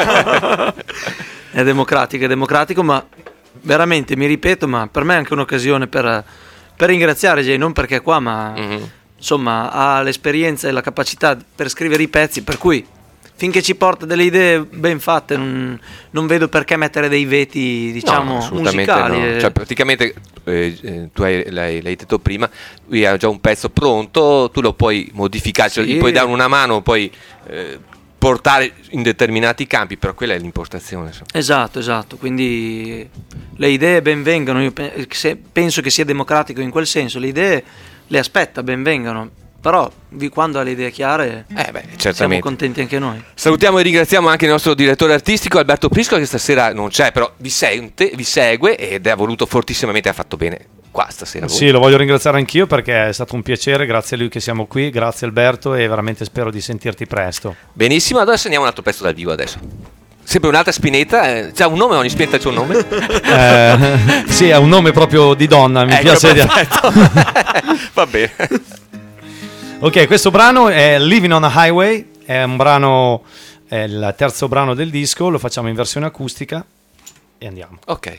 È democratico, ma veramente, mi ripeto, ma per me è anche un'occasione per ringraziare Jay, non perché è qua, ma insomma ha l'esperienza e la capacità per scrivere i pezzi, per cui finché ci porta delle idee ben fatte, non vedo perché mettere dei veti, diciamo, assolutamente musicali. no. Cioè, praticamente tu l'hai detto prima, lui ha già un pezzo pronto, tu lo puoi modificare, cioè gli puoi dare una mano, puoi portare in determinati campi, però quella è l'impostazione. Esatto, quindi le idee ben vengano, io penso che sia democratico in quel senso, le idee le aspetta, ben vengano, però quando ha le idee chiare siamo contenti anche noi. Salutiamo e ringraziamo anche il nostro direttore artistico Alberto Prisco, che stasera non c'è, però vi segue ed ha voluto fortissimamente, ha fatto bene qua stasera. Sì, lo voglio ringraziare anch'io perché è stato un piacere, grazie a lui che siamo qui, grazie Alberto, e veramente spero di sentirti presto. Benissimo, adesso andiamo a un altro pezzo dal vivo adesso. Sempre un'altra Spinetta, c'ha un nome, ogni Spinetta c'ha un nome? Sì, ha un nome proprio di donna, mi piace. Va bene. Ok, questo brano è Living on a Highway, è un brano, è il terzo brano del disco, lo facciamo in versione acustica e andiamo. Ok.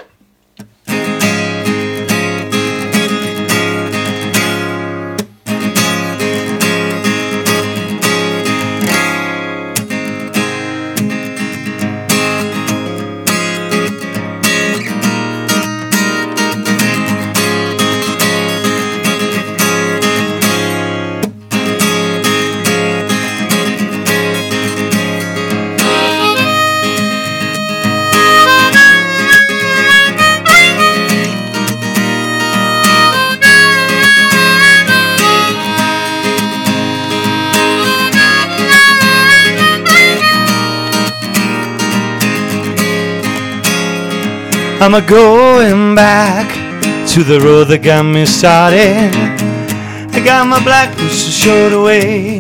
I'm a-going back to the road that got me started. I got my black boots showed away.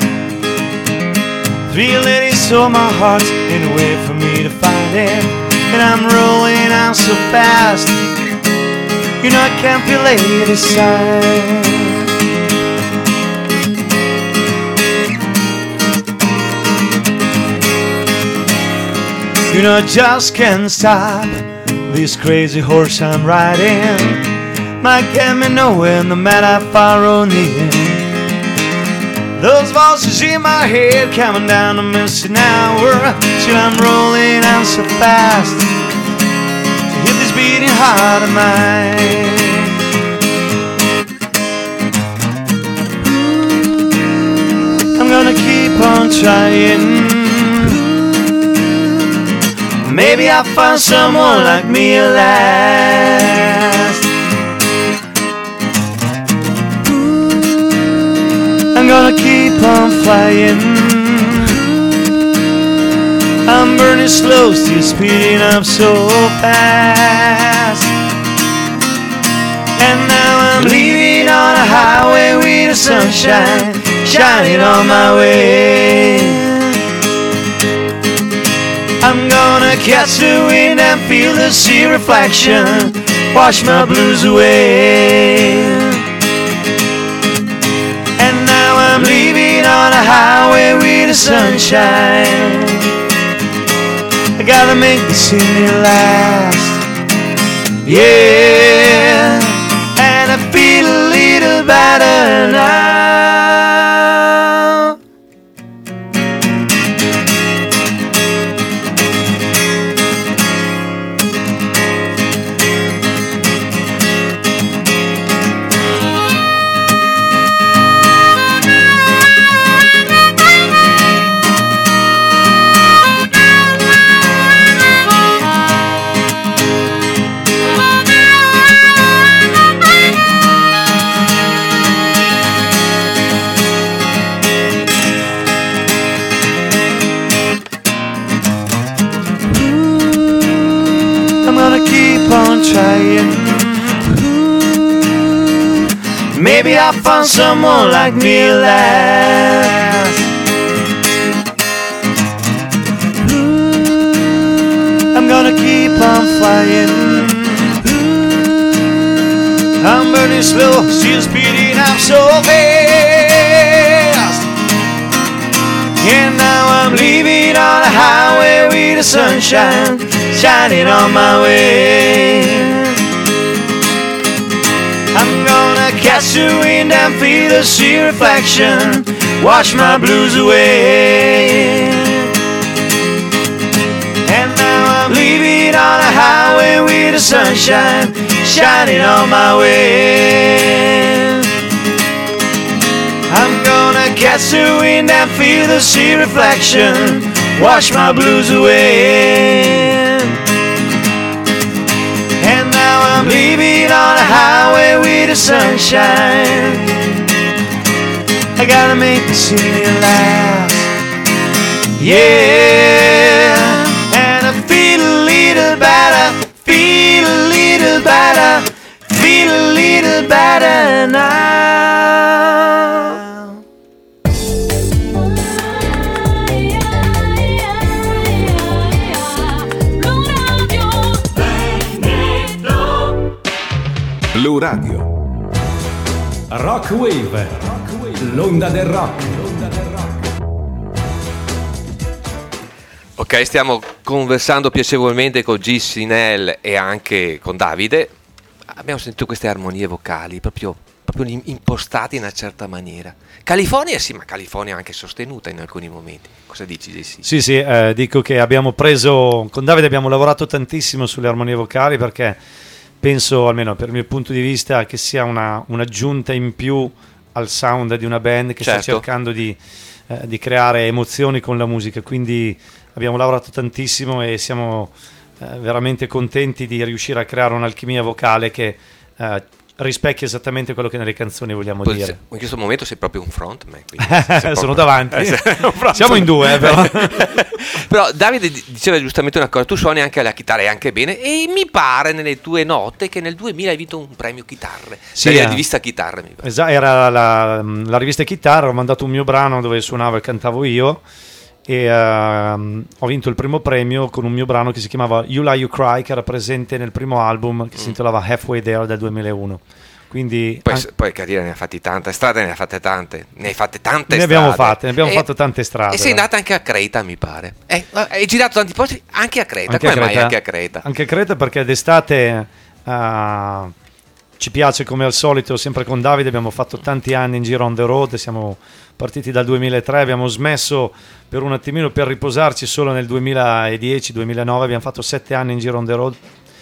3 ladies stole my heart in a way for me to find it. And I'm rolling out so fast, you know I can't be late this time. You know I just can't stop this crazy horse I'm riding. Might get me nowhere no matter how far or near. Those voices in my head coming down to miss an hour. Till I'm rolling out so fast to hit this beating heart of mine. I'm gonna keep on trying. Maybe I'll find someone like me at last. I'm gonna keep on flying. I'm burning slow, still speeding up so fast. And now I'm leaving on a highway with the sunshine shining on my way. I'm gonna catch the wind and feel the sea reflection wash my blues away. And now I'm leaving on a highway with the sunshine. I gotta make this city last. Yeah, and I feel a little better now. Trying. Maybe I'll find someone like me at last. I'm gonna keep on flying. I'm burning slow, still speeding up so fast. And now I'm leaving on a highway with the sunshine shining on my way. I'm gonna catch the wind and feel the sea reflection wash my blues away. And now I'm leaving on a highway with the sunshine shining on my way. I'm gonna catch the wind and feel the sea reflection, wash my blues away. And now I'm leaving on a highway with the sunshine. I gotta make the city laugh, yeah. And I feel a little better, feel a little better, feel a little better now. Blu Radio. Rock Wave, l'onda del rock. Ok, stiamo conversando piacevolmente con G. Sinel e anche con Davide. Abbiamo sentito queste armonie vocali proprio impostate in una certa maniera. California sì, ma California anche sostenuta in alcuni momenti. Cosa dici, JC? Sì, dico che abbiamo preso, con Davide abbiamo lavorato tantissimo sulle armonie vocali, perché penso, almeno per il mio punto di vista, che sia un'aggiunta in più al sound di una band che sta cercando di creare emozioni con la musica. Quindi abbiamo lavorato tantissimo e siamo veramente contenti di riuscire a creare un'alchimia vocale che rispecchia esattamente quello che nelle canzoni vogliamo dire. In questo momento sei proprio un frontman. Sono davanti. Siamo in due, però. Però Davide diceva giustamente una cosa: tu suoni anche la chitarra e anche bene, e mi pare nelle tue note che nel 2000 hai vinto un premio chitarre, sì, la rivista Chitarre, mi pare. Esatto, era la rivista Chitarra. Ho mandato un mio brano dove suonavo e cantavo io, e ho vinto il primo premio con un mio brano che si chiamava You Lie You Cry, che era presente nel primo album che si intitolava Halfway There del 2001. Quindi poi carriera ne ha fatti tante, strade ne ha fatte tante, ne abbiamo fatto tante strade. E sei andata anche a Creta, mi pare. Hai girato tanti posti anche a Creta. Come mai anche a Creta? Anche a Creta perché d'estate ci piace, come al solito, sempre con Davide abbiamo fatto tanti anni in giro on the road. Siamo partiti dal 2003, abbiamo smesso per un attimino per riposarci solo nel 2010-2009, abbiamo fatto 7 anni in giro on the road,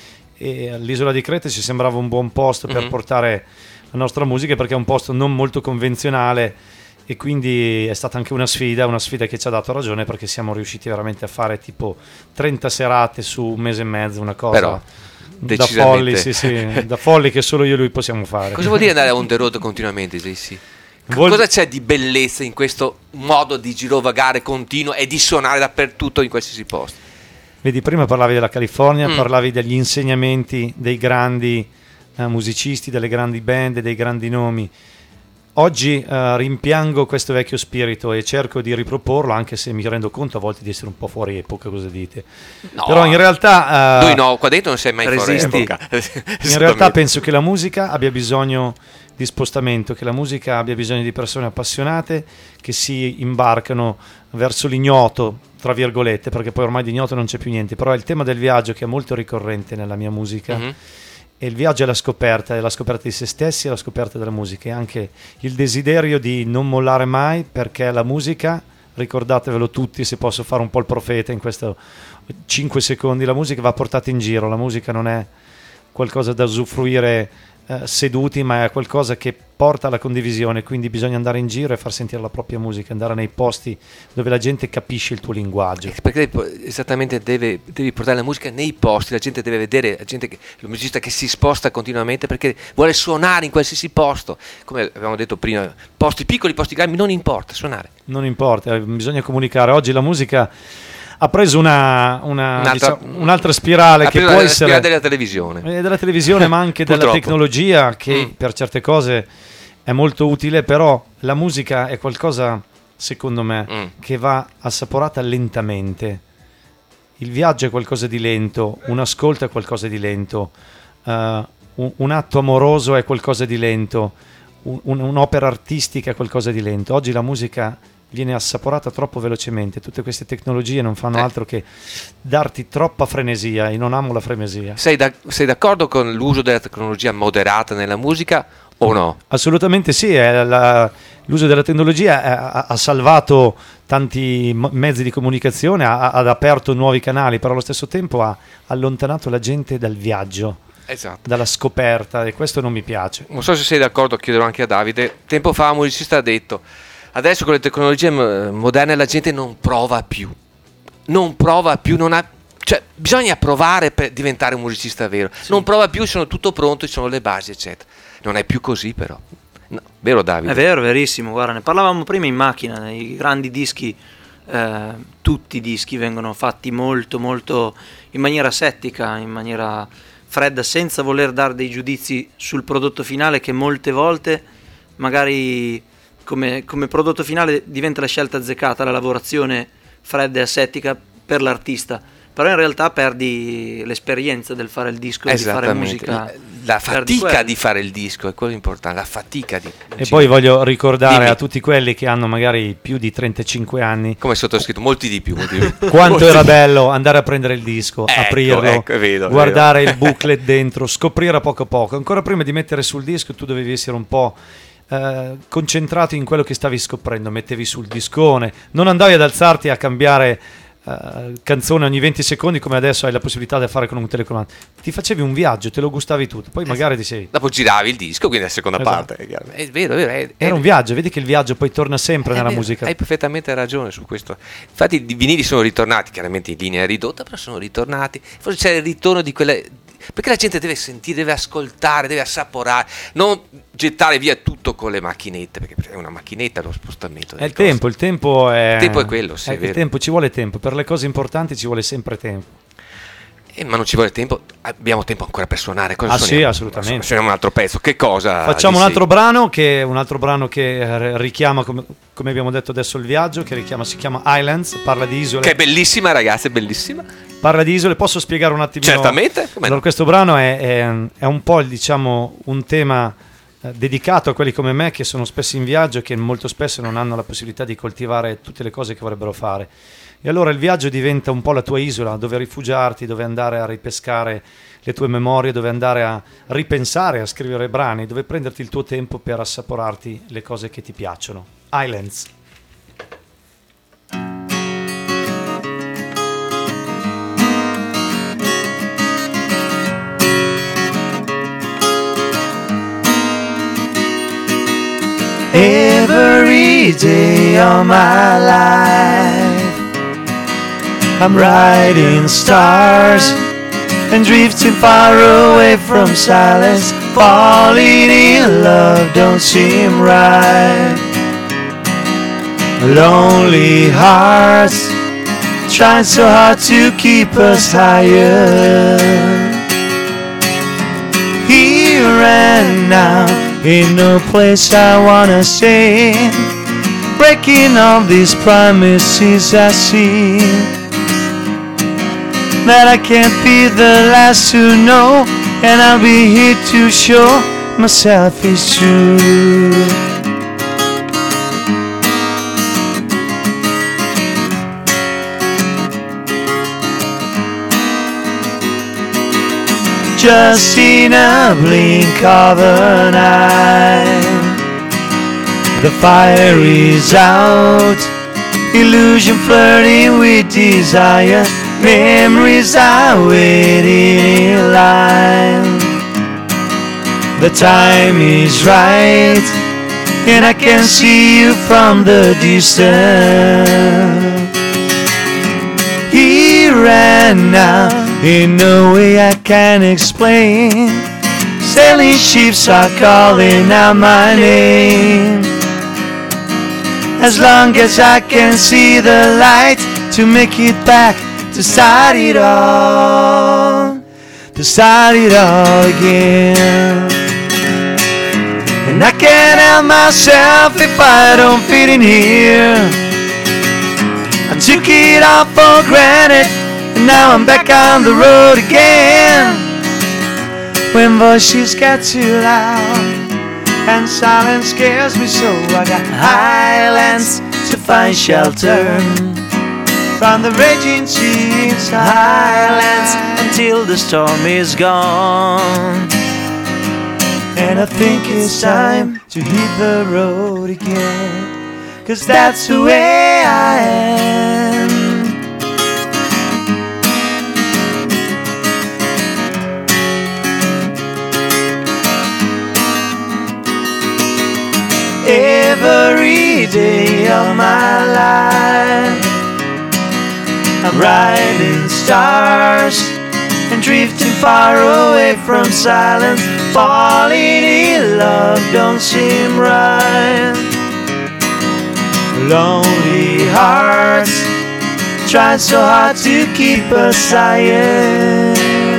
e all'isola di Creta ci sembrava un buon posto per portare la nostra musica, perché è un posto non molto convenzionale, e quindi è stata anche una sfida che ci ha dato ragione, perché siamo riusciti veramente a fare tipo 30 serate su un mese e mezzo, una cosa però da folli, sì, da folli che solo io e lui possiamo fare. Cosa vuol dire andare on the road continuamente, JC? Cosa c'è di bellezza in questo modo di girovagare continuo e di suonare dappertutto in qualsiasi posto? Vedi, prima parlavi della California, parlavi degli insegnamenti dei grandi musicisti, delle grandi band, dei grandi nomi. Oggi rimpiango questo vecchio spirito e cerco di riproporlo, anche se mi rendo conto a volte di essere un po' fuori epoca, cosa dite? No, però in realtà lui no, qua dentro non sei mai fuori epoca. In realtà penso che la musica abbia bisogno di spostamento, che la musica abbia bisogno di persone appassionate che si imbarcano verso l'ignoto, tra virgolette, perché poi ormai di ignoto non c'è più niente, però è il tema del viaggio che è molto ricorrente nella mia musica. E il viaggio è la scoperta di se stessi, è la scoperta della musica, e anche il desiderio di non mollare mai, perché la musica, ricordatevelo tutti, se posso fare un po' il profeta in questo 5 secondi, la musica va portata in giro, la musica non è qualcosa da usufruire seduti, ma è qualcosa che porta alla condivisione, quindi bisogna andare in giro e far sentire la propria musica, andare nei posti dove la gente capisce il tuo linguaggio. Perché esattamente devi portare la musica nei posti, la gente deve vedere, il musicista che si sposta continuamente perché vuole suonare in qualsiasi posto, come avevamo detto prima, posti piccoli, posti grandi, non importa, suonare. Non importa, bisogna comunicare. Oggi la musica ha preso un'altra spirale, che può essere della televisione, ma anche della tecnologia, che per certe cose è molto utile, però la musica è qualcosa, secondo me, che va assaporata lentamente. Il viaggio è qualcosa di lento, un ascolto è qualcosa di lento, un atto amoroso è qualcosa di lento, un'opera artistica è qualcosa di lento. Oggi la musica viene assaporata troppo velocemente, tutte queste tecnologie non fanno altro che darti troppa frenesia, e non amo la frenesia. Sei d'accordo con l'uso della tecnologia moderata nella musica, O no? Assolutamente sì, l'uso della tecnologia ha salvato tanti mezzi di comunicazione, ha aperto nuovi canali, però allo stesso tempo ha allontanato la gente dal viaggio, Esatto. dalla scoperta, e questo non mi piace. Non so se sei d'accordo, chiederò anche a Davide. Tempo fa un musicista ha detto: adesso con le tecnologie moderne la gente non prova più, cioè bisogna provare per diventare un musicista vero. Sì. Non prova più, sono tutto pronto, ci sono le basi eccetera. Non è più così però. No, vero Davide? È vero, verissimo, guarda, ne parlavamo prima in macchina, i grandi dischi, tutti i dischi vengono fatti molto molto in maniera asettica, in maniera fredda, senza voler dare dei giudizi sul prodotto finale, che molte volte magari come prodotto finale diventa la scelta azzeccata, la lavorazione fredda e asettica per l'artista, però in realtà perdi l'esperienza del fare il disco e di fare musica. La fatica di fare il disco è quello importante, la fatica di... E poi voglio ricordare a tutti quelli che hanno magari più di 35 anni, come sottoscritto, molti di più. Quanto era bello andare a prendere il disco, aprirlo, guardare il booklet dentro, scoprire a poco. Ancora prima di mettere sul disco tu dovevi essere un po' concentrato in quello che stavi scoprendo, mettevi sul discone, non andavi ad alzarti a cambiare canzone ogni 20 secondi come adesso hai la possibilità di fare con un telecomando. Ti facevi un viaggio, te lo gustavi tutto, poi magari ti sei... Dopo giravi il disco, quindi la seconda parte. È vero. Era un viaggio, vedi che il viaggio poi torna sempre nella musica. Hai perfettamente ragione su questo. Infatti i vinili sono ritornati, chiaramente in linea ridotta, però sono ritornati. Forse c'è il ritorno di quelle... Perché la gente deve sentire, deve ascoltare, deve assaporare, non gettare via tutto con le macchinette, perché è una macchinetta lo spostamento. È il tempo è quello, sì, è vero. Il tempo, ci vuole tempo, per le cose importanti ci vuole sempre tempo. Ma non ci vuole tempo, abbiamo tempo ancora per suonare. Cosa sì, assolutamente. Suoniamo un altro pezzo, che cosa? Facciamo un altro brano che richiama, come abbiamo detto adesso, il viaggio, si chiama Islands, parla di isole. Che è bellissima, ragazzi, è bellissima. Parla di isole, posso spiegare un attimino? Certamente. Allora, questo brano è un po', diciamo, un tema dedicato a quelli come me che sono spesso in viaggio e che molto spesso non hanno la possibilità di coltivare tutte le cose che vorrebbero fare. E allora il viaggio diventa un po' la tua isola, dove rifugiarti, dove andare a ripescare le tue memorie, dove andare a ripensare, a scrivere brani, dove prenderti il tuo tempo per assaporarti le cose che ti piacciono. Islands. Every day of my life I'm riding stars and drifting far away from silence. Falling in love don't seem right. Lonely hearts trying so hard to keep us higher. Here and now, ain't no place I wanna stay. Breaking all these promises I see, that I can't be the last to know, and I'll be here to show myself is true. Just in a blink of an eye, the fire is out, illusion flirting with desire. Memories are waiting in line. The time is right, and I can see you from the distance. Here and now, in no way I can explain. Sailing ships are calling out my name. As long as I can see the light to make it back, to start it all again. And I can't help myself if I don't fit in here. I took it all for granted, and now I'm back on the road again. When voices get too loud and silence scares me so, I got islands to find shelter from the raging seas, islands until the storm is gone. and I think it's time to hit the road again, 'cause that's the way I am. Every day of my life I'm riding stars and drifting far away from silence. Falling in love don't seem right. Lonely hearts try so hard to keep us silent.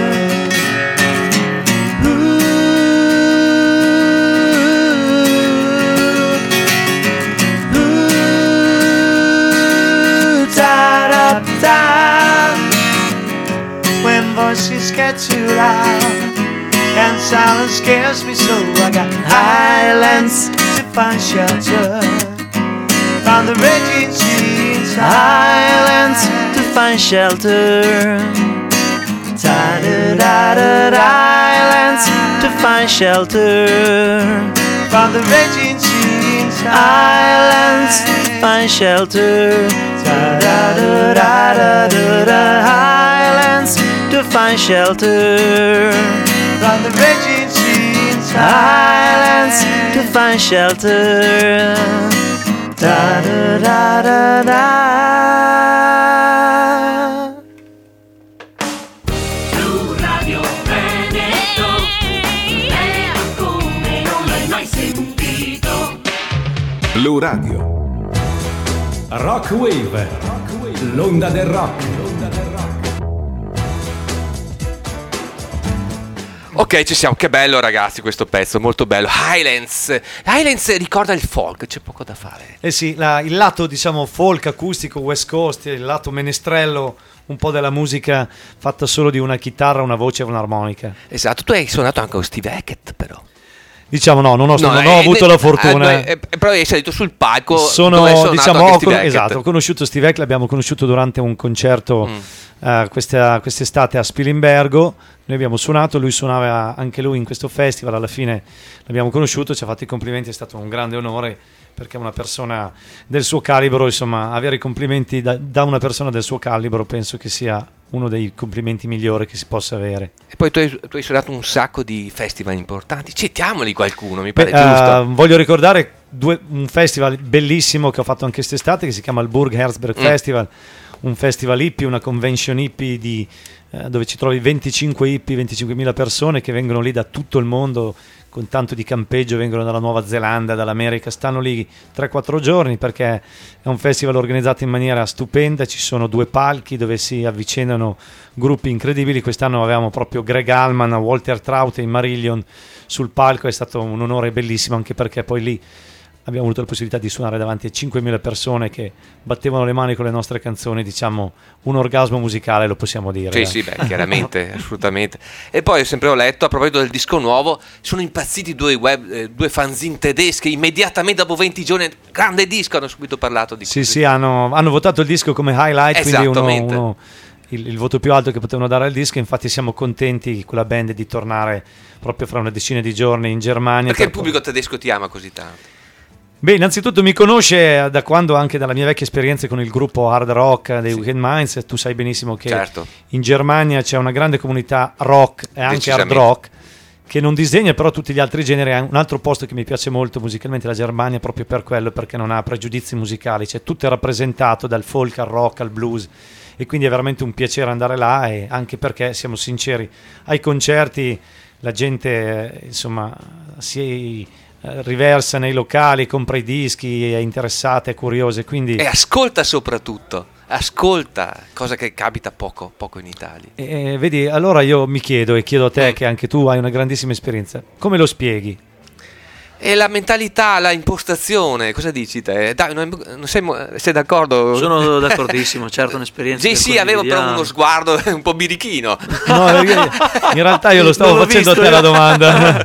When voices get too loud and silence scares me, so I got highlands to find shelter. Found the raging seas, highlands to find shelter. Islands to find shelter. Found the raging seas, islands to find shelter. Islands to find shelter. From the raging seas, islands to find shelter. Da da da da da. Blu Radio Veneto, bella come non l'hai mai sentito. Blu Radio. Rock Wave, l'onda del rock. Ok, ci siamo, che bello ragazzi questo pezzo, molto bello. Highlands ricorda il folk, c'è poco da fare. Eh sì, il lato diciamo folk acustico West Coast, il lato menestrello un po' della musica fatta solo di una chitarra, una voce e un'armonica. Esatto, tu hai suonato anche con Steve Hackett però. Diciamo non ho avuto la fortuna. Però hai salito sul palco. Ho conosciuto Steve Hackett, l'abbiamo conosciuto durante un concerto quest'estate a Spilimbergo. Noi abbiamo suonato, lui suonava anche lui in questo festival, alla fine l'abbiamo conosciuto, ci ha fatto i complimenti, è stato un grande onore, perché una persona del suo calibro, insomma, avere i complimenti da una persona del suo calibro penso che sia uno dei complimenti migliori che si possa avere. E poi tu hai suonato un sacco di festival importanti, citiamoli qualcuno, mi pare giusto. Voglio ricordare un festival bellissimo che ho fatto anche quest'estate, che si chiama il Burg Herzberg Festival, un festival hippie, una convention hippie dove ci trovi 25.000 persone che vengono lì da tutto il mondo, con tanto di campeggio, vengono dalla Nuova Zelanda, dall'America, stanno lì 3-4 giorni perché è un festival organizzato in maniera stupenda, ci sono 2 palchi dove si avvicinano gruppi incredibili. Quest'anno avevamo proprio Greg Allman, Walter Trout e Marillion sul palco, è stato un onore bellissimo, anche perché poi lì abbiamo avuto la possibilità di suonare davanti a 5.000 persone che battevano le mani con le nostre canzoni, diciamo un orgasmo musicale, lo possiamo dire. Sì, chiaramente, assolutamente. E poi ho letto, a proposito del disco nuovo, sono impazziti due fanzine tedesche, immediatamente dopo 20 giorni, grande disco, hanno subito parlato di questo. Sì, hanno votato il disco come highlight, quindi il voto più alto che potevano dare al disco. Infatti siamo contenti con la band di tornare proprio fra una decina di giorni in Germania. Perché il pubblico tedesco ti ama così tanto? Beh, innanzitutto mi conosce da quando, anche dalla mia vecchia esperienza con il gruppo hard rock dei Wicked Minds. Tu sai benissimo che in Germania c'è una grande comunità rock e anche hard rock che non disdegna però tutti gli altri generi. Un altro posto che mi piace molto musicalmente, la Germania, proprio per quello, perché non ha pregiudizi musicali, cioè tutto è rappresentato dal folk al rock al blues, e quindi è veramente un piacere andare là, e anche perché, siamo sinceri, ai concerti la gente insomma si riversa nei locali, compra i dischi, è interessata, è curiosa, quindi e ascolta, soprattutto ascolta, cosa che capita poco in Italia. Vedi, allora io mi chiedo, e chiedo a te che anche tu hai una grandissima esperienza, come lo spieghi? E la mentalità, la impostazione, cosa dici te? Dai, non sei d'accordo? Sono d'accordissimo, certo, un'esperienza. Sì, avevo però uno sguardo un po' birichino. No, in realtà io lo stavo facendo a te la domanda.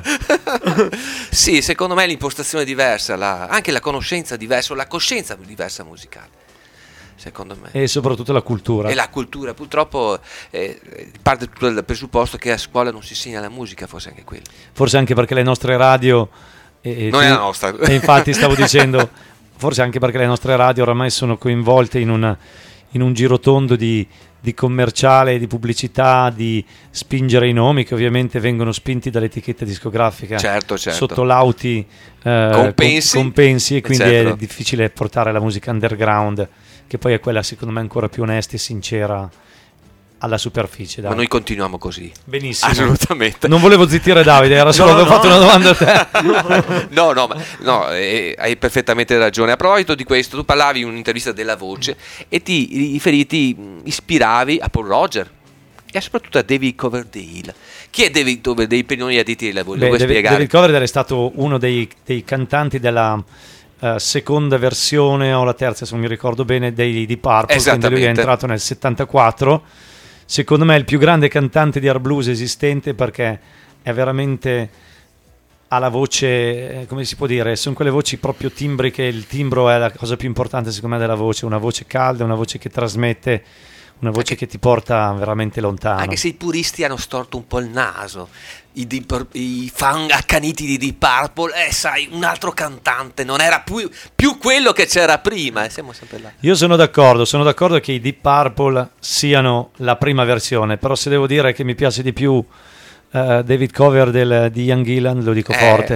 Sì, secondo me l'impostazione è diversa, anche la conoscenza diversa, la coscienza diversa musicale. secondo me. E soprattutto la cultura. E la cultura, purtroppo parte tutto dal presupposto che a scuola non si insegna la musica, forse anche quello. Forse anche perché le nostre radio... Non è la nostra. E infatti stavo dicendo, forse anche perché le nostre radio oramai sono coinvolte in un girotondo di commerciale, di pubblicità, di spingere i nomi che ovviamente vengono spinti dall'etichetta discografica Certo. sotto lauti Compensi, e quindi eccetera. è difficile portare la musica underground, che poi è quella secondo me ancora più onesta e sincera, alla superficie. Ma noi continuiamo così. Benissimo. Assolutamente. Non volevo zittire Davide, era solo avevo fatto una domanda a te. No, hai perfettamente ragione. A proposito di questo, tu parlavi in un'intervista della voce e ti ispiravi a Paul Roger e soprattutto a David Coverdale. Chi è David Coverdale per noi addetti ai lavori? Lo vuoi spiegare? David Coverdale è stato uno dei cantanti della seconda versione o la terza, se non mi ricordo bene, dei Deep Purple, quindi lui è entrato nel 74. Secondo me è il più grande cantante di hard blues esistente, perché è veramente, ha la voce, come si può dire, sono quelle voci proprio timbriche. Il timbro è la cosa più importante secondo me della voce, una voce calda, una voce che trasmette, una voce che ti porta veramente lontano. Anche se i puristi hanno storto un po' il naso, i fan accaniti di Deep Purple, sai, un altro cantante, non era più quello che c'era prima, siamo sempre là. Io sono d'accordo che i Deep Purple siano la prima versione, però se devo dire che mi piace di più David Coverdale di Ian Gillan, lo dico forte.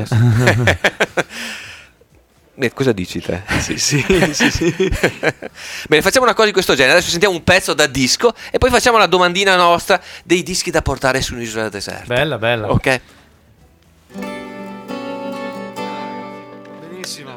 Cosa dici te? Sì. Bene, facciamo una cosa di questo genere. Adesso sentiamo un pezzo da disco e poi facciamo la domandina nostra dei dischi da portare su un'isola deserta. Bella. Ok. Benissimo.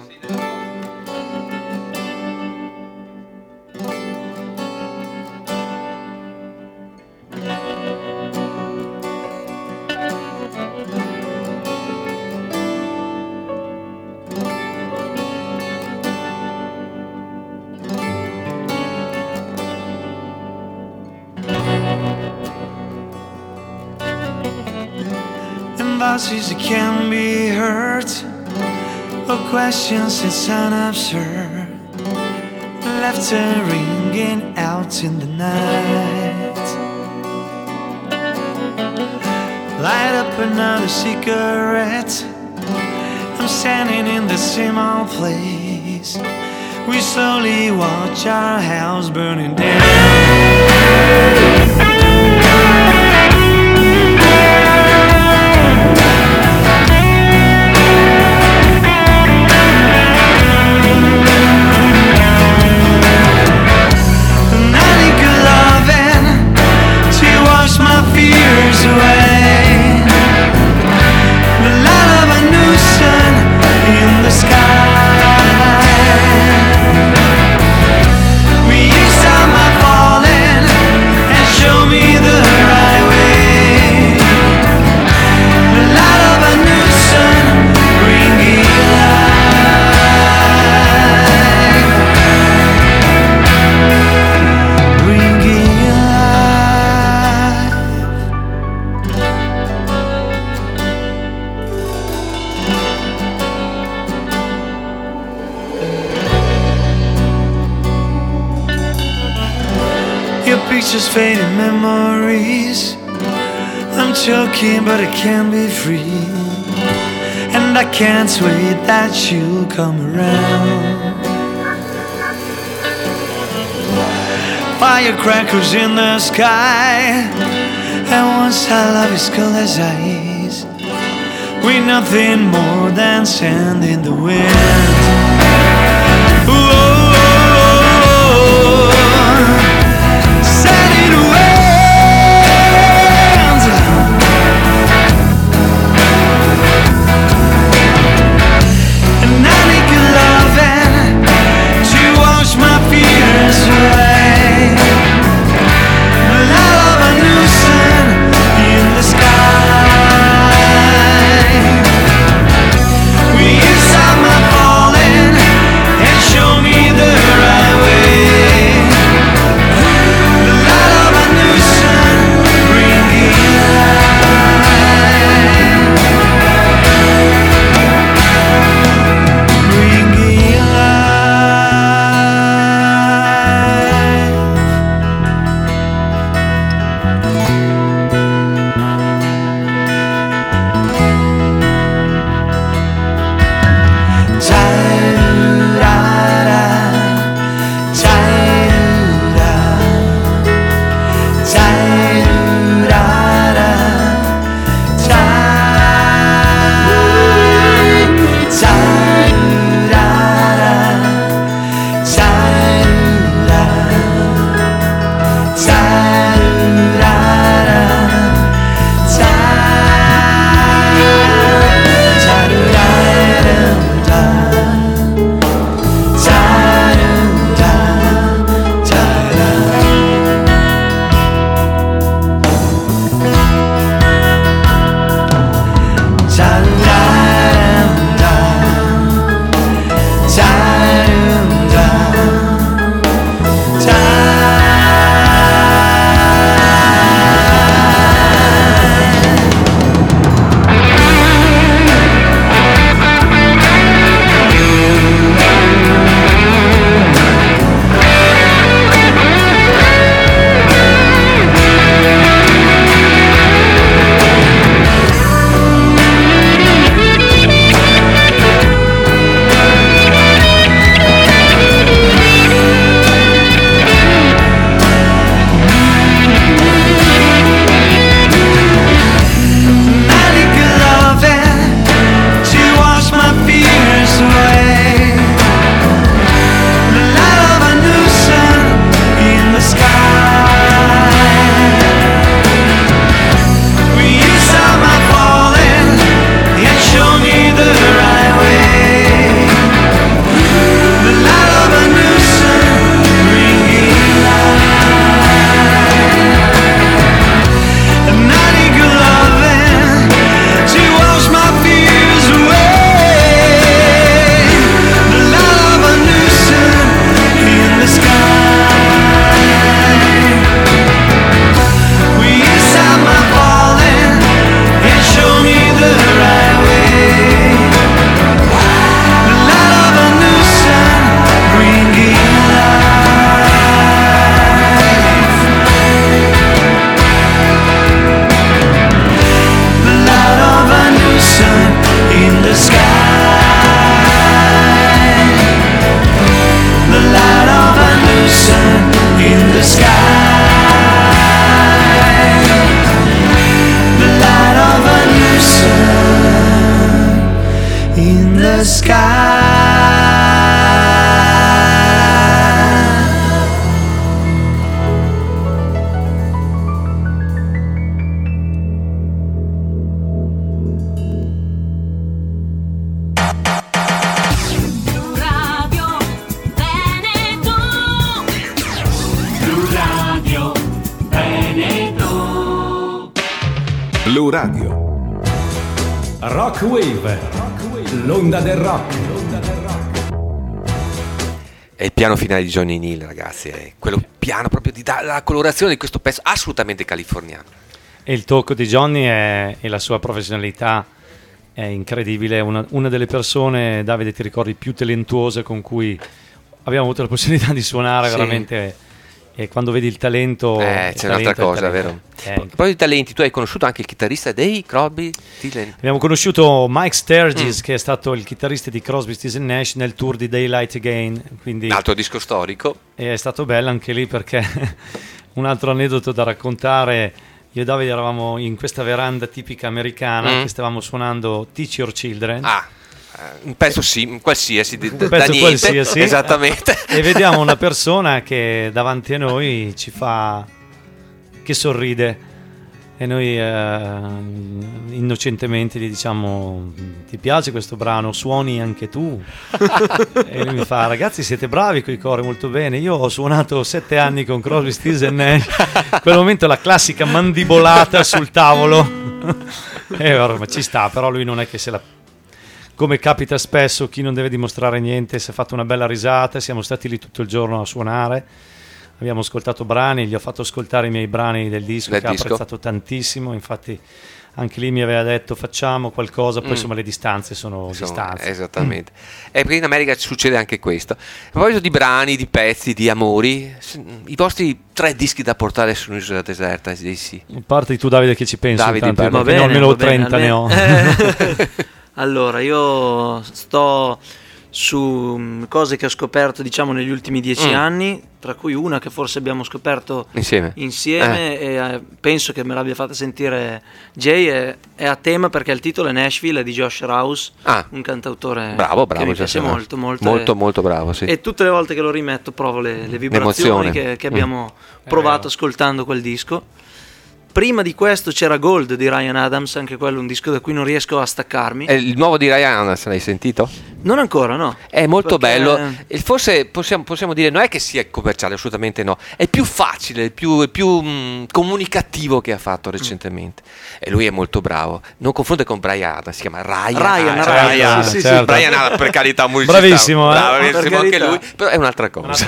Voices that can be heard, or questions that sound absurd, left ringing out in the night. Light up another cigarette, I'm standing in the same old place. We slowly watch our house burning down. My fears away, the light of a new sun in the sky. Will you stop my falling and show me the right way? The light of a new sun bringing life, bringing pictures, fading memories. I'm choking, but I can't be free, and I can't wait that you'll come around. Firecrackers in the sky, and once our love is cold as ice, we're nothing more than sand in the wind. Show me the Blu Radio. Rock Wave, l'onda del rock. È il piano finale di Johnny Neal, ragazzi, è quello piano proprio di dare la colorazione di questo pezzo assolutamente californiano. E il tocco di Johnny e la sua professionalità è incredibile. Una delle persone, Davide, ti ricordi, più talentuose con cui abbiamo avuto la possibilità di suonare, Sì. veramente. E quando vedi il talento, C'è un'altra cosa, vero? Poi di talenti, tu hai conosciuto anche il chitarrista dei Crosby, Stills. Abbiamo conosciuto Mike Sturgis, che è stato il chitarrista di Crosby, Stills & Nash nel tour di Daylight Again, quindi Un altro disco storico. è stato bello anche lì, perché un altro aneddoto da raccontare: io e Davide eravamo in questa veranda tipica americana che stavamo suonando Teach Your Children. Un pezzo qualsiasi, Un da pezzo niente. qualsiasi. Esattamente. E vediamo una persona che davanti a noi ci fa, che sorride, e noi innocentemente gli diciamo: ti piace questo brano? Suoni anche tu? E lui mi fa: ragazzi, siete bravi coi cori, molto bene, io ho suonato 7 anni con Crosby, Stills & Nash. In quel momento la classica mandibolata sul tavolo. Ma ci sta, però lui non è che se la... Come capita spesso, chi non deve dimostrare niente si è fatto una bella risata. Siamo stati lì tutto il giorno a suonare, abbiamo ascoltato brani, gli ho fatto ascoltare i miei brani del disco, che ha apprezzato tantissimo. Infatti anche lì mi aveva detto: facciamo qualcosa, poi insomma le distanze sono distanze. Esattamente. E perché in America succede anche questo. A proposito di brani, di pezzi, di amori, i vostri 3 dischi da portare su un'isola deserta, sì. Parti tu, Davide, che ci pensi. Davide, intanto, va perché ne ho almeno 30 ne ho. Allora, io sto su cose che ho scoperto, diciamo, negli ultimi 10 anni, tra cui una che forse abbiamo scoperto insieme. E penso che me l'abbia fatta sentire Jay, è a tema perché il titolo è Nashville, è di Josh Rouse, un cantautore bravo, che mi piace molto molto bravo, sì. E tutte le volte che lo rimetto provo le vibrazioni che abbiamo provato ascoltando quel disco. Prima di questo c'era Gold di Ryan Adams, anche quello un disco da cui non riesco a staccarmi. È il nuovo di Ryan Adams, l'hai sentito? Non ancora, no. È molto Perché... bello. E forse possiamo dire, non è che sia commerciale, assolutamente no. È più facile, è più comunicativo che ha fatto recentemente. E lui è molto bravo. Non confondere con Brian Adams, si chiama Ryan Adams. Sì, certo. Brian Adams, per carità, musicista. Bravissimo, bravissimo anche lui. Però è un'altra cosa.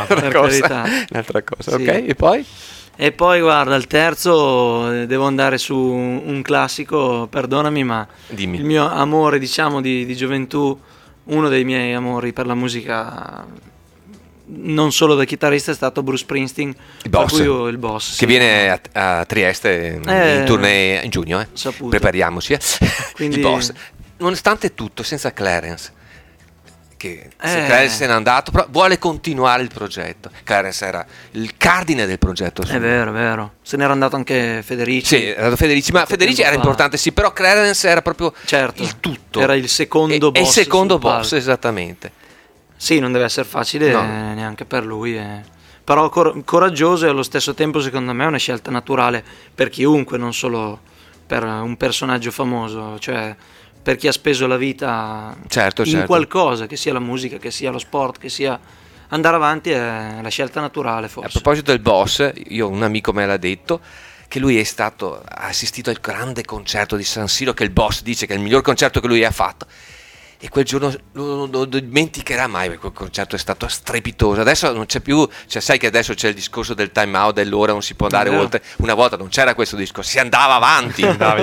Un'altra cosa, sì. Ok, E poi guarda, il terzo devo andare su un classico, perdonami, ma Dimmi. Il mio amore, diciamo, di gioventù, uno dei miei amori per la musica, non solo da chitarrista, è stato Bruce Springsteen, il boss, che viene a Trieste in tournée in giugno, saputo. Prepariamoci. Quindi... Il boss, nonostante tutto, senza Clarence, che Clarence se n'è andato, però vuole continuare il progetto. Clarence era il cardine del progetto. È vero. Se n'era andato anche Federici. Sì, era andato Federici, ma Federici era importante, sì, però Clarence era proprio il tutto. Era il secondo boss. E il secondo boss, esattamente. Sì, non deve essere facile neanche per lui. Però coraggioso, e allo stesso tempo, secondo me, è una scelta naturale per chiunque, non solo per un personaggio famoso, cioè per chi ha speso la vita in qualcosa, che sia la musica, che sia lo sport, che sia andare avanti, è la scelta naturale, forse. A proposito del boss, un amico me l'ha detto, che lui ha assistito al grande concerto di San Siro, che il boss dice che è il miglior concerto che lui ha fatto, e quel giorno non dimenticherà mai, perché quel concerto è stato strepitoso. Adesso non c'è più, cioè, sai che adesso c'è il discorso del time out, dell'ora, non si può andare oltre. Una volta non c'era questo discorso, si andava avanti.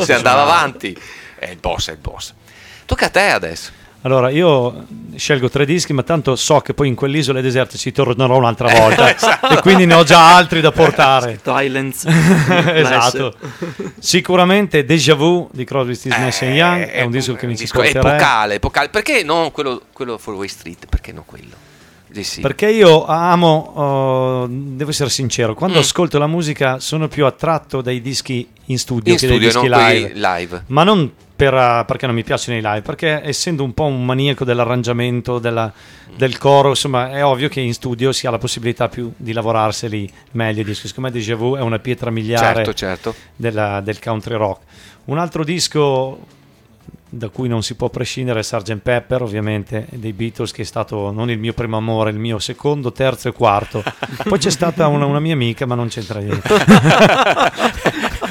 È il boss. Tocca a te adesso. Allora, io scelgo 3 dischi, ma tanto so che poi in quell'isola deserta ci tornerò un'altra volta. E quindi ne ho già altri da portare. Islands. Esatto. Sicuramente Déjà Vu di Crosby, Stills, Nash & Young è un disco che mi ci porterà. Epocale. Perché non quello Four-Way Street? Perché non quello? Sì. Perché io amo, devo essere sincero, quando ascolto la musica sono più attratto dai dischi in studio che dai dischi live. Ma non perché non mi piacciono i live, perché essendo un po' un maniaco dell'arrangiamento, del coro, insomma, è ovvio che in studio si ha la possibilità più di lavorarseli meglio. Secondo me Déjà Vu è una pietra miliare del country rock. Un altro disco da cui non si può prescindere è Sgt. Pepper, ovviamente, dei Beatles, che è stato non il mio primo amore, il mio secondo, terzo e quarto. Poi c'è stata una mia amica, ma non c'entra niente.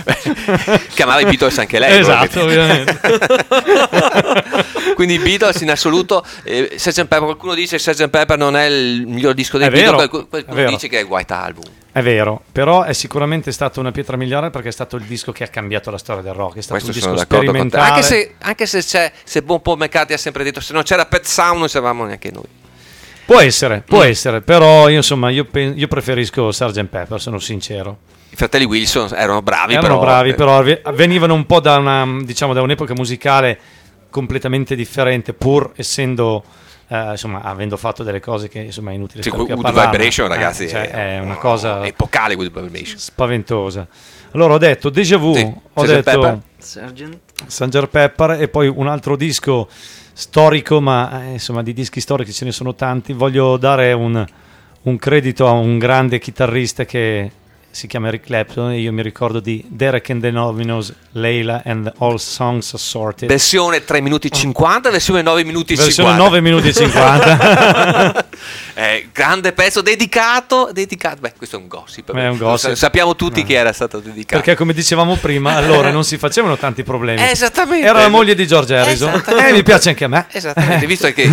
Chiamava i Beatles anche lei. Esatto, ovviamente. Quindi i Beatles in assoluto, Sgt. Pepper, qualcuno dice Sgt. Pepper non è il miglior disco dei È vero, Beatles, qualcuno è vero. dice che è il White Album. È vero, però è sicuramente stato una pietra miliare perché è stato il disco che ha cambiato la storia del rock. È stato Questo un sono disco d'accordo con te. sperimentale. Anche se buon Paul McCartney ha sempre detto se non c'era Pet Sound non sapevamo neanche noi. Può essere, però io preferisco Sgt. Pepper, sono sincero. I fratelli Wilson erano bravi, però venivano un po' da un'epoca musicale completamente differente, pur essendo avendo fatto delle cose che insomma è inutile stare qui a Good parlarne. Vibration, ragazzi, è una cosa epocale. Good Vibration, spaventosa. Allora ho detto Déjà Vu, sì, ho Sgt. detto Pepper. Sgt. Pepper e poi un altro disco storico, ma insomma di dischi storici ce ne sono tanti. Voglio dare un credito a un grande chitarrista che si chiama Eric Clapton e io mi ricordo di Derek and the Dominos, Layla and All Songs Assorted. Versione 3 minuti e 50, versione 9 minuti e 50. Versione 9 minuti e 50. Grande pezzo dedicato. Beh, questo è un gossip. È un gossip. Sappiamo tutti chi era stato dedicato. Perché come dicevamo prima, allora non si facevano tanti problemi. Esattamente. Era la moglie di George Harrison. Mi piace anche a me. Esattamente, visto che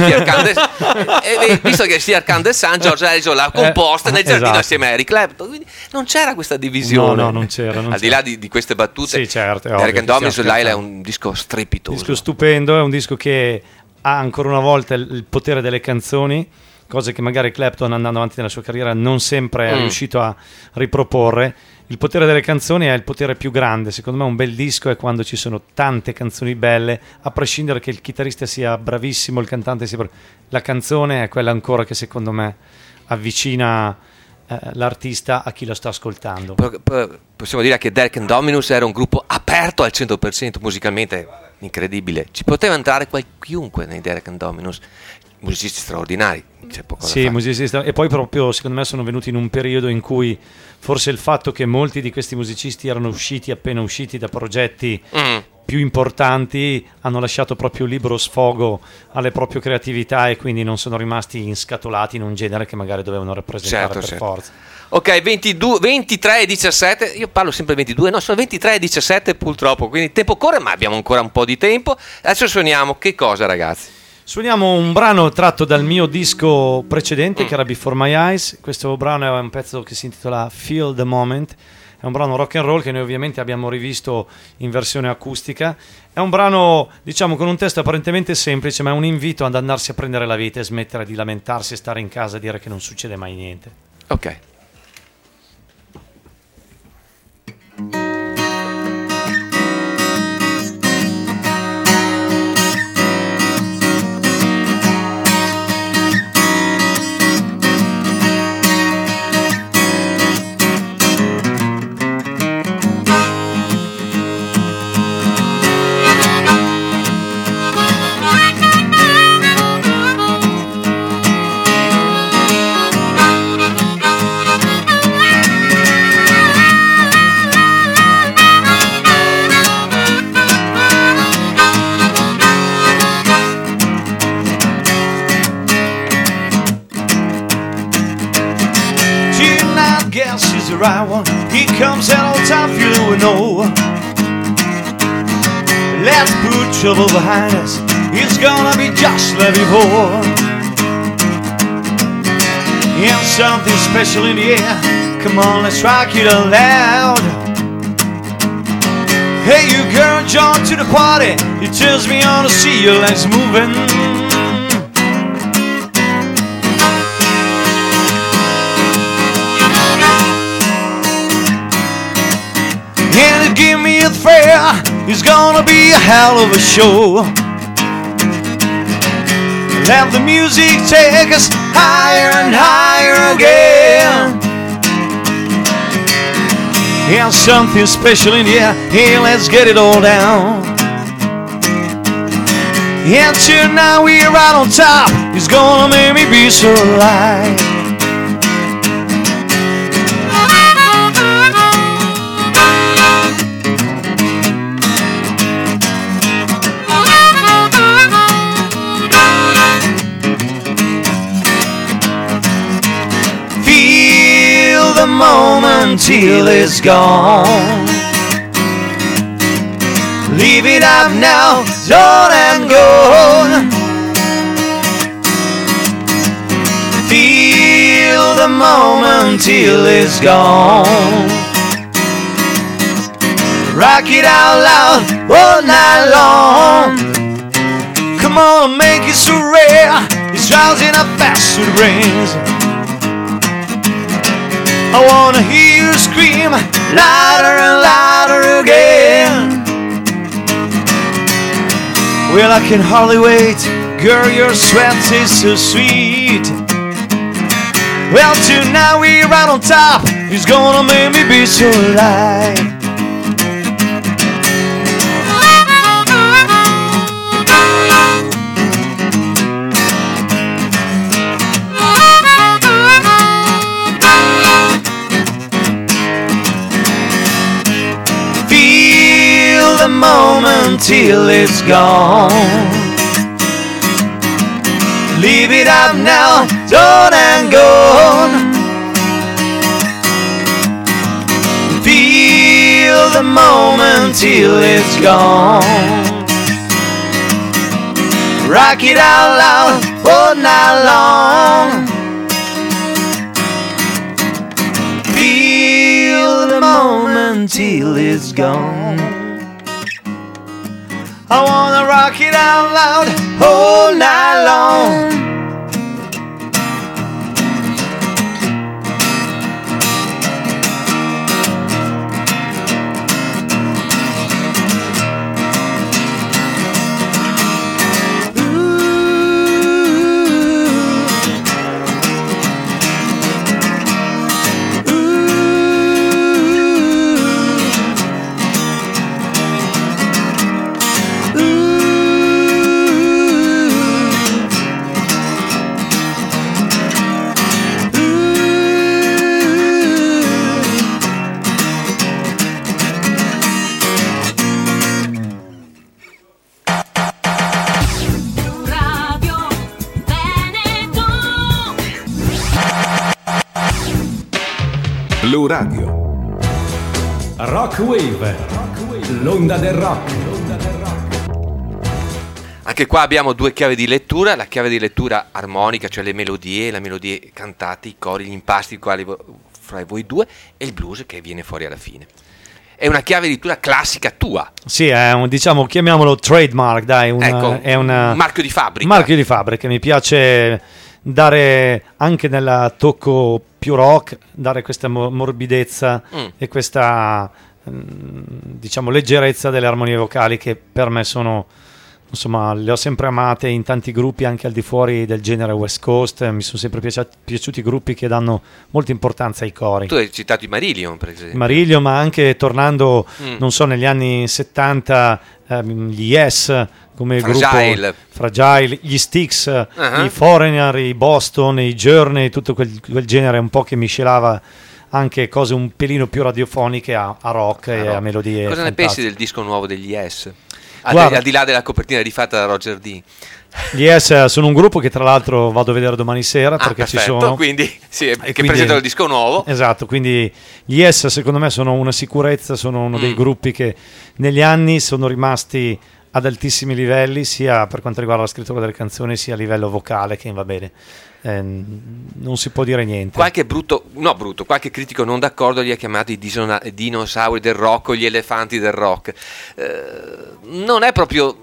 sia Candes Sun, George Harrison l'ha composta nel giardino esatto. assieme a Eric Clapton, quindi non c'era questa divisione. No, non c'era. Al di là di queste battute, sì, certo, Derek and Dominos Laila è un disco strepitoso. Un disco stupendo, è un disco che ha ancora una volta il potere delle canzoni, cose che magari Clapton andando avanti nella sua carriera non sempre è riuscito a riproporre. Il potere delle canzoni è il potere più grande. Secondo me un bel disco è quando ci sono tante canzoni belle, a prescindere che il chitarrista sia bravissimo, il cantante sia la canzone è quella ancora che secondo me avvicina l'artista a chi lo sta ascoltando. Possiamo dire che Derek and Dominos era un gruppo aperto al 100%, musicalmente incredibile. Ci poteva entrare chiunque nei Derek and Dominos, musicisti straordinari. C'è poco da fare. Musicisti, e poi proprio secondo me sono venuti in un periodo in cui forse il fatto che molti di questi musicisti erano appena usciti da progetti più importanti hanno lasciato proprio libero sfogo alle proprie creatività e quindi non sono rimasti inscatolati in un genere che magari dovevano rappresentare per forza. Ok, 23 e 17, io parlo sempre 22, no, sono 23 e 17 purtroppo, quindi il tempo corre ma abbiamo ancora un po' di tempo. Adesso suoniamo che cosa, ragazzi? Suoniamo un brano tratto dal mio disco precedente che era Before My Eyes. Questo brano è un pezzo che si intitola Feel the Moment. È un brano rock and roll che noi ovviamente abbiamo rivisto in versione acustica. È un brano, diciamo, con un testo apparentemente semplice, ma è un invito ad andarsi a prendere la vita e smettere di lamentarsi e stare in casa e dire che non succede mai niente. Ok. Guess she's the right one. Here comes that old time feeling we know. Let's put trouble behind us. It's gonna be just like before. And something special in the air. Come on, let's rock it out loud. Hey, you girl, join to the party. It turns me on to see your legs moving. And it give me a thrill. It's gonna be a hell of a show. Let the music take us higher and higher again. And something special in the air. Hey, let's get it all down. And tonight we're right on top. It's gonna make me be so alive. Feel the moment till it's gone. it up now, don't go. Feel the moment till it's gone. Rock it out loud all night long. Come on, make it so rare. It's drowsing up fast to the brains. I wanna hear you scream louder and louder again. Well, I can hardly wait. Girl, your sweat is so sweet. Well, tonight we're right on top. It's gonna make me be so alive. Feel the moment till it's gone. Leave it up now, don't go. Feel the moment till it's gone. Rock it out loud all night long. Feel the moment till it's gone. I wanna rock it out loud all night long. Radio Veneto. Blu Radio. Rock Wave, l'onda del rock. Anche qua abbiamo due chiavi di lettura, la chiave di lettura armonica, cioè le melodie cantate, i cori, gli impasti quali fra voi due, e il blues che viene fuori alla fine. È una chiave di lettura classica tua. Sì, è un, diciamo, chiamiamolo trademark, dai, è un marchio di fabbrica. Marchio di fabbrica, mi piace dare anche nel tocco più rock, dare questa morbidezza e questa diciamo leggerezza delle armonie vocali che per me sono, insomma, le ho sempre amate in tanti gruppi anche al di fuori del genere West Coast. Mi sono sempre piaciuti i gruppi che danno molta importanza ai cori. Tu hai citato i Marillion, per esempio. Marillion, ma anche tornando, non so, negli anni 70, gli Yes come Fragile. gruppo, Fragile, gli Styx, i Foreigner, i Boston, i Journey, tutto quel genere un po' che miscelava anche cose un pelino più radiofoniche a rock e a melodie. Cosa ne fantastiche. pensi del disco nuovo degli Yes? Guarda, Al di là della copertina rifatta da Roger D. Gli Yes sono un gruppo che tra l'altro vado a vedere domani sera perché perfetto, ci sono. quindi sì, che quindi- presentano il disco nuovo. Esatto, quindi gli Yes secondo me sono una sicurezza, sono uno dei gruppi che negli anni sono rimasti ad altissimi livelli, sia per quanto riguarda la scrittura delle canzoni, sia a livello vocale, che va bene. Non si può dire niente. Qualche critico non d'accordo li ha chiamati i dinosauri del rock o gli elefanti del rock. Non è proprio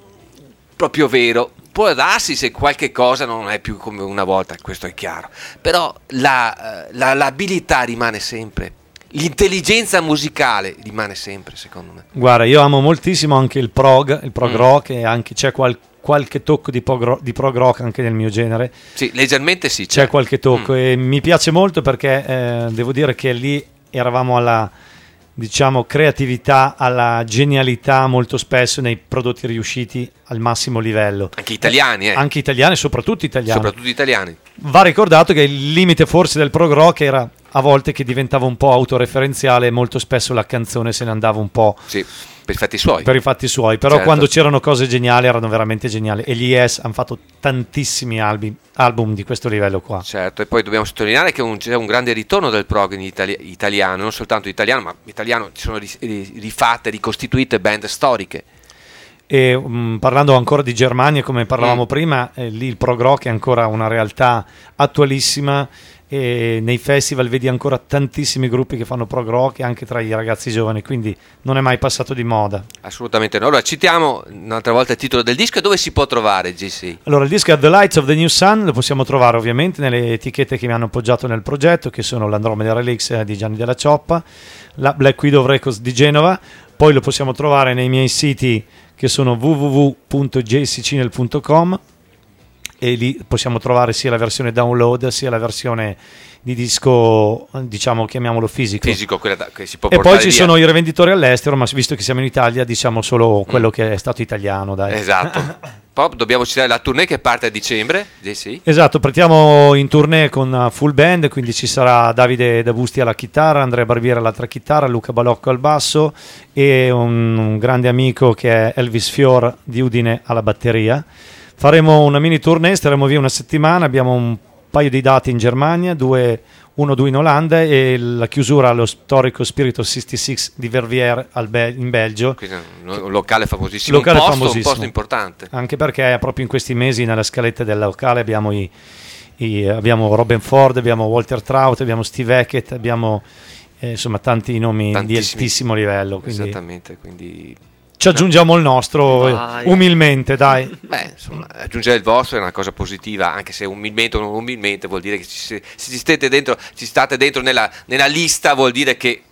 vero. Può darsi se qualche cosa non è più come una volta, questo è chiaro. Però l'abilità rimane sempre. L'intelligenza musicale rimane sempre, secondo me. Guarda, io amo moltissimo anche il prog rock, e anche c'è qualche tocco di prog rock anche nel mio genere. Sì, leggermente sì. C'è qualche tocco e mi piace molto perché devo dire che lì eravamo alla, diciamo, creatività, alla genialità molto spesso nei prodotti riusciti al massimo livello. Anche italiani, Anche italiani, soprattutto italiani. Soprattutto italiani. Va ricordato che il limite forse del prog rock era a volte che diventava un po' autoreferenziale e molto spesso la canzone se ne andava un po' Sì, per i fatti suoi. per i fatti suoi, però Certo. quando c'erano cose geniali erano veramente geniali, e gli Yes hanno fatto tantissimi album di questo livello qua. Certo, e poi dobbiamo sottolineare che c'è un grande ritorno del prog in italiano, non soltanto italiano, ma italiano, ci sono rifatte, ricostituite band storiche. E parlando ancora di Germania, come parlavamo prima, lì il prog rock è ancora una realtà attualissima, e nei festival vedi ancora tantissimi gruppi che fanno prog rock anche tra i ragazzi giovani, quindi non è mai passato di moda. Assolutamente no. Allora citiamo un'altra volta il titolo del disco e dove si può trovare, JC? Allora, il disco è The Lights of the New Sun, lo possiamo trovare ovviamente nelle etichette che mi hanno appoggiato nel progetto, che sono l'Andromeda Relics di Gianni Della Cioppa, la Black Widow Records di Genova. Poi lo possiamo trovare nei miei siti, che sono www.jccinel.com, e lì possiamo trovare sia la versione download sia la versione di disco, diciamo, chiamiamolo fisico, Quella che si può e portare poi ci via. sono i rivenditori all'estero, ma visto che siamo in Italia diciamo solo quello che è stato italiano, dai. Esatto. Poi dobbiamo citare la tournée che parte a dicembre, JC? Esatto, partiamo in tournée con full band, quindi ci sarà Davide D'Abusti alla chitarra, Andrea Barbiera all'altra chitarra, Luca Balocco al basso e un grande amico che è Elvis Fior di Udine alla batteria. Faremo una mini tournée, staremo via una settimana, abbiamo un paio di date in Germania, 1 o 2 in Olanda, e la chiusura allo storico Spirito 66 di Verviers in Belgio. Quindi un locale famosissimo, un posto importante. Anche perché proprio in questi mesi nella scaletta del locale abbiamo abbiamo Robin Ford, abbiamo Walter Trout, abbiamo Steve Hackett, abbiamo insomma tanti nomi di altissimo livello. Quindi Esattamente, quindi ci aggiungiamo il nostro umilmente, dai. beh, insomma, aggiungere il vostro è una cosa positiva, anche se umilmente o non umilmente vuol dire che se ci state dentro nella lista, vuol dire che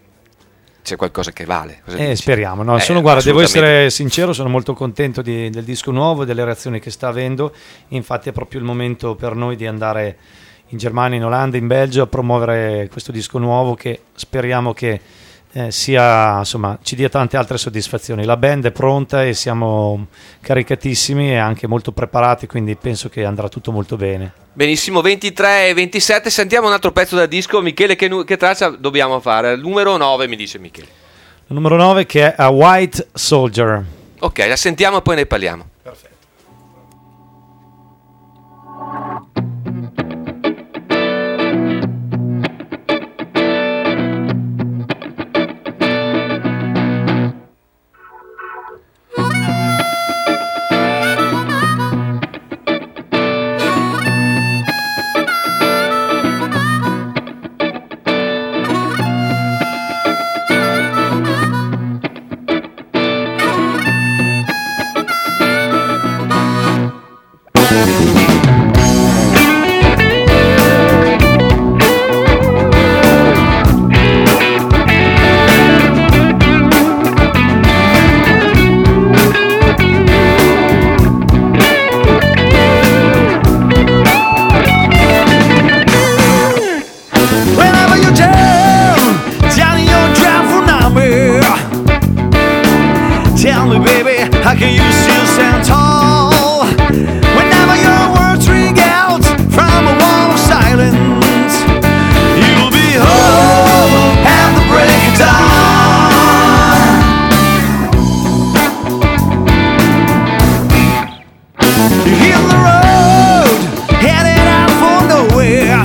c'è qualcosa che vale. Cosa dici? Speriamo, no? Guarda, devo essere sincero, sono molto contento del disco nuovo, delle reazioni che sta avendo. Infatti è proprio il momento per noi di andare in Germania, in Olanda, in Belgio a promuovere questo disco nuovo, che speriamo che sia, insomma, ci dia tante altre soddisfazioni. La band è pronta e siamo caricatissimi e anche molto preparati, quindi penso che andrà tutto molto bene. Benissimo, 23 e 27, sentiamo un altro pezzo dal disco. Michele, che traccia dobbiamo fare? Il numero 9, mi dice Michele. Il numero 9, che è A White Soldier. Ok, la sentiamo e poi ne parliamo. Perfetto. How can you still stand tall whenever your words ring out from a wall of silence? You'll be home at the break of dawn. You're hitting the road, headed out for nowhere.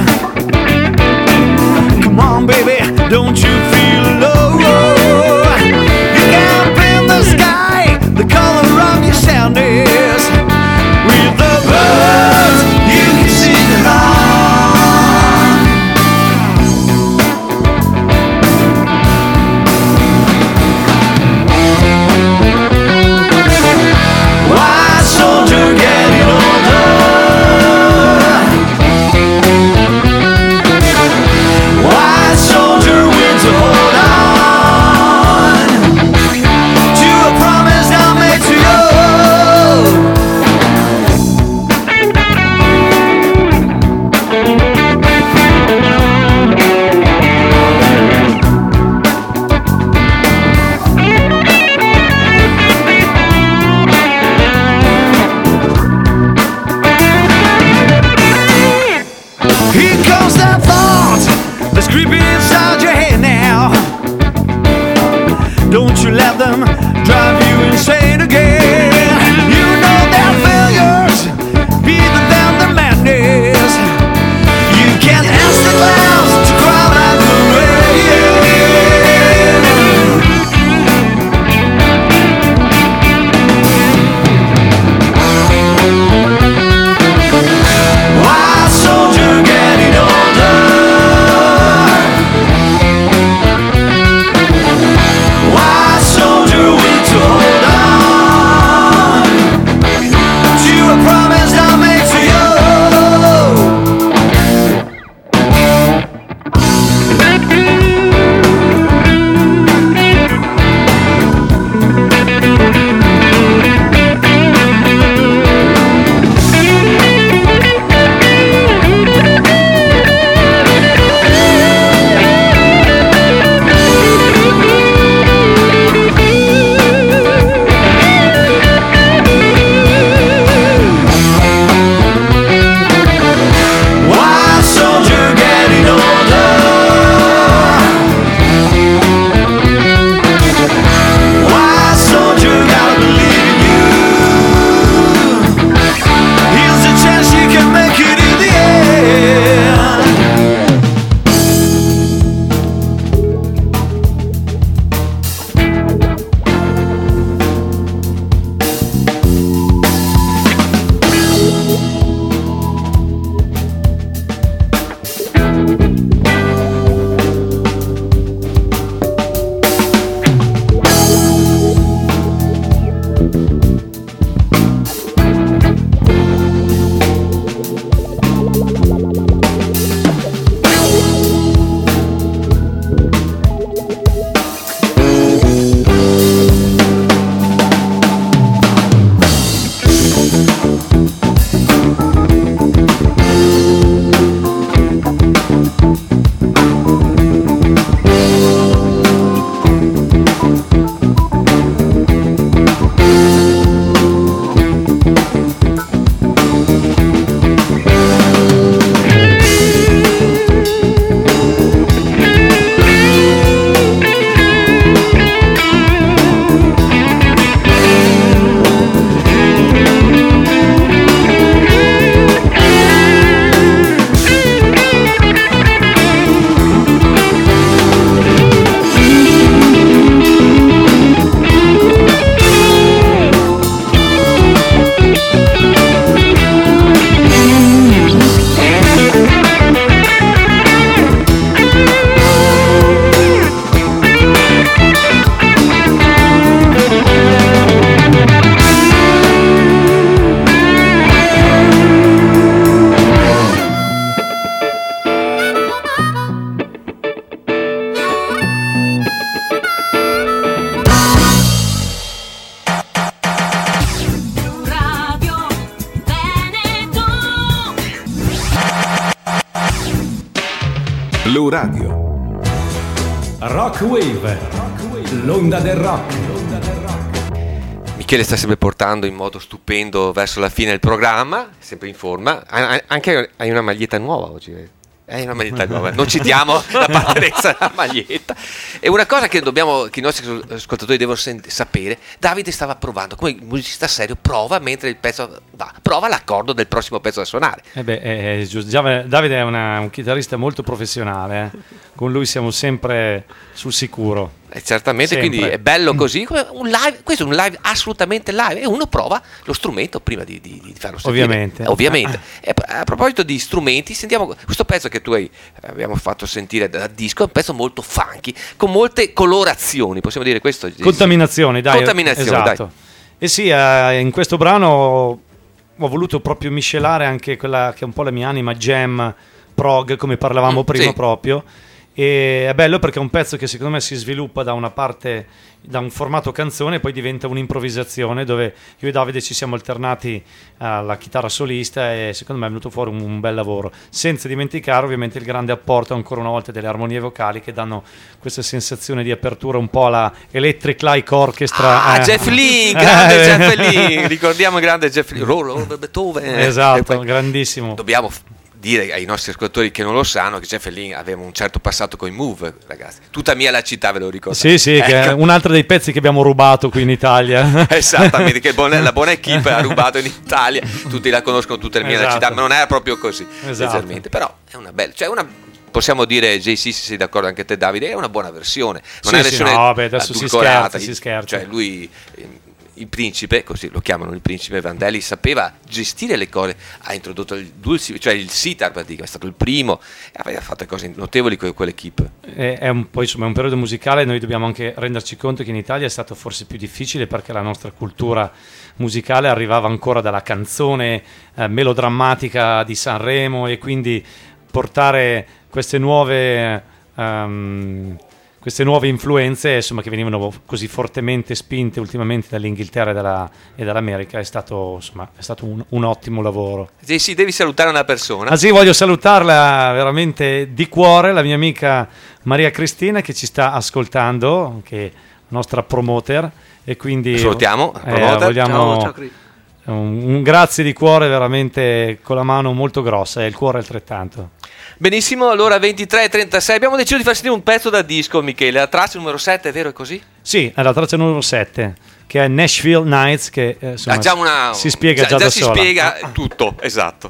Come on, baby, don't you feel low? You can't bend the sky, the color of your sound is. With the birds, you can sing along. White soldier getting older. White soldier wins to hold on to a promise I made to you. Here comes that thought that's creeping inside your head now. Don't you let them drive you insane again. You know that failures bigger than the madness. You can't ask the clouds to cry like the rain. Blu Radio. Rock Wave, l'onda del rock. Michele sta sempre portando in modo stupendo verso la fine del programma, sempre in forma. Anche hai una maglietta nuova oggi. È una maglietta nuova, non citiamo l'appartenenza alla maglietta. E una cosa che i nostri ascoltatori devono sapere: Davide stava provando, come musicista serio, prova mentre il pezzo va, prova l'accordo del prossimo pezzo da suonare. Davide è un chitarrista molto professionale, con lui siamo sempre sul sicuro. Certamente, Sempre. quindi è bello così, come un live. Questo è un live assolutamente live, e uno prova lo strumento prima di farlo sentire. Ovviamente. E a proposito di strumenti, sentiamo questo pezzo che abbiamo fatto sentire dal disco. È un pezzo molto funky, con molte colorazioni, possiamo dire questo? Contaminazioni, dai. Contaminazioni, esatto. E sì, in questo brano ho voluto proprio miscelare anche quella che è un po' la mia anima jam prog, come parlavamo prima, sì. proprio. E è bello perché è un pezzo che secondo me si sviluppa da una parte, da un formato canzone, e poi diventa un'improvvisazione dove io e Davide ci siamo alternati alla chitarra solista, e secondo me è venuto fuori un bel lavoro, senza dimenticare ovviamente il grande apporto ancora una volta delle armonie vocali che danno questa sensazione di apertura un po' alla Electric Light Orchestra. Jeff Lynne, grande Jeff Lynne, ricordiamo il grande Jeff Lynne, Beethoven. Esatto, Poi grandissimo. dobbiamo dire ai nostri ascoltatori che non lo sanno che Jeff Lynne aveva un certo passato con i Move, ragazzi. Tutta mia la città, ve lo ricordo. Sì, che è un altro dei pezzi che abbiamo rubato qui in Italia. Esattamente, che la buona equipe ha rubato in Italia. Tutti la conoscono, tutta la mia la città, ma non era proprio così. Esatto. Però è una bella, possiamo dire, JC, se sei d'accordo anche te Davide, è una buona versione. Non è una versione adesso adulcorata, si scherza. Cioè lui, il principe, così lo chiamano il principe Vandelli, sapeva gestire le cose, ha introdotto il dulci, cioè il sitar, è stato il primo, e aveva fatto cose notevoli con quell'equipe. Poi insomma è un periodo musicale, noi dobbiamo anche renderci conto che in Italia è stato forse più difficile perché la nostra cultura musicale arrivava ancora dalla canzone melodrammatica di Sanremo, e quindi portare queste nuove influenze, insomma, che venivano così fortemente spinte ultimamente dall'Inghilterra e dall'America, è stato un ottimo lavoro. Sì, devi salutare una persona. Sì, voglio salutarla veramente di cuore, la mia amica Maria Cristina, che ci sta ascoltando, che è nostra promoter, e quindi salutiamo, vogliamo ciao, Cris. un grazie di cuore, veramente con la mano molto grossa, e il cuore altrettanto. Benissimo, allora 23:36 abbiamo deciso di far sentire un pezzo da disco, Michele, la traccia numero 7, è vero, è così? Sì, è la traccia numero 7, che è Nashville Nights, che insomma, si spiega già da si sola. spiega tutto, esatto.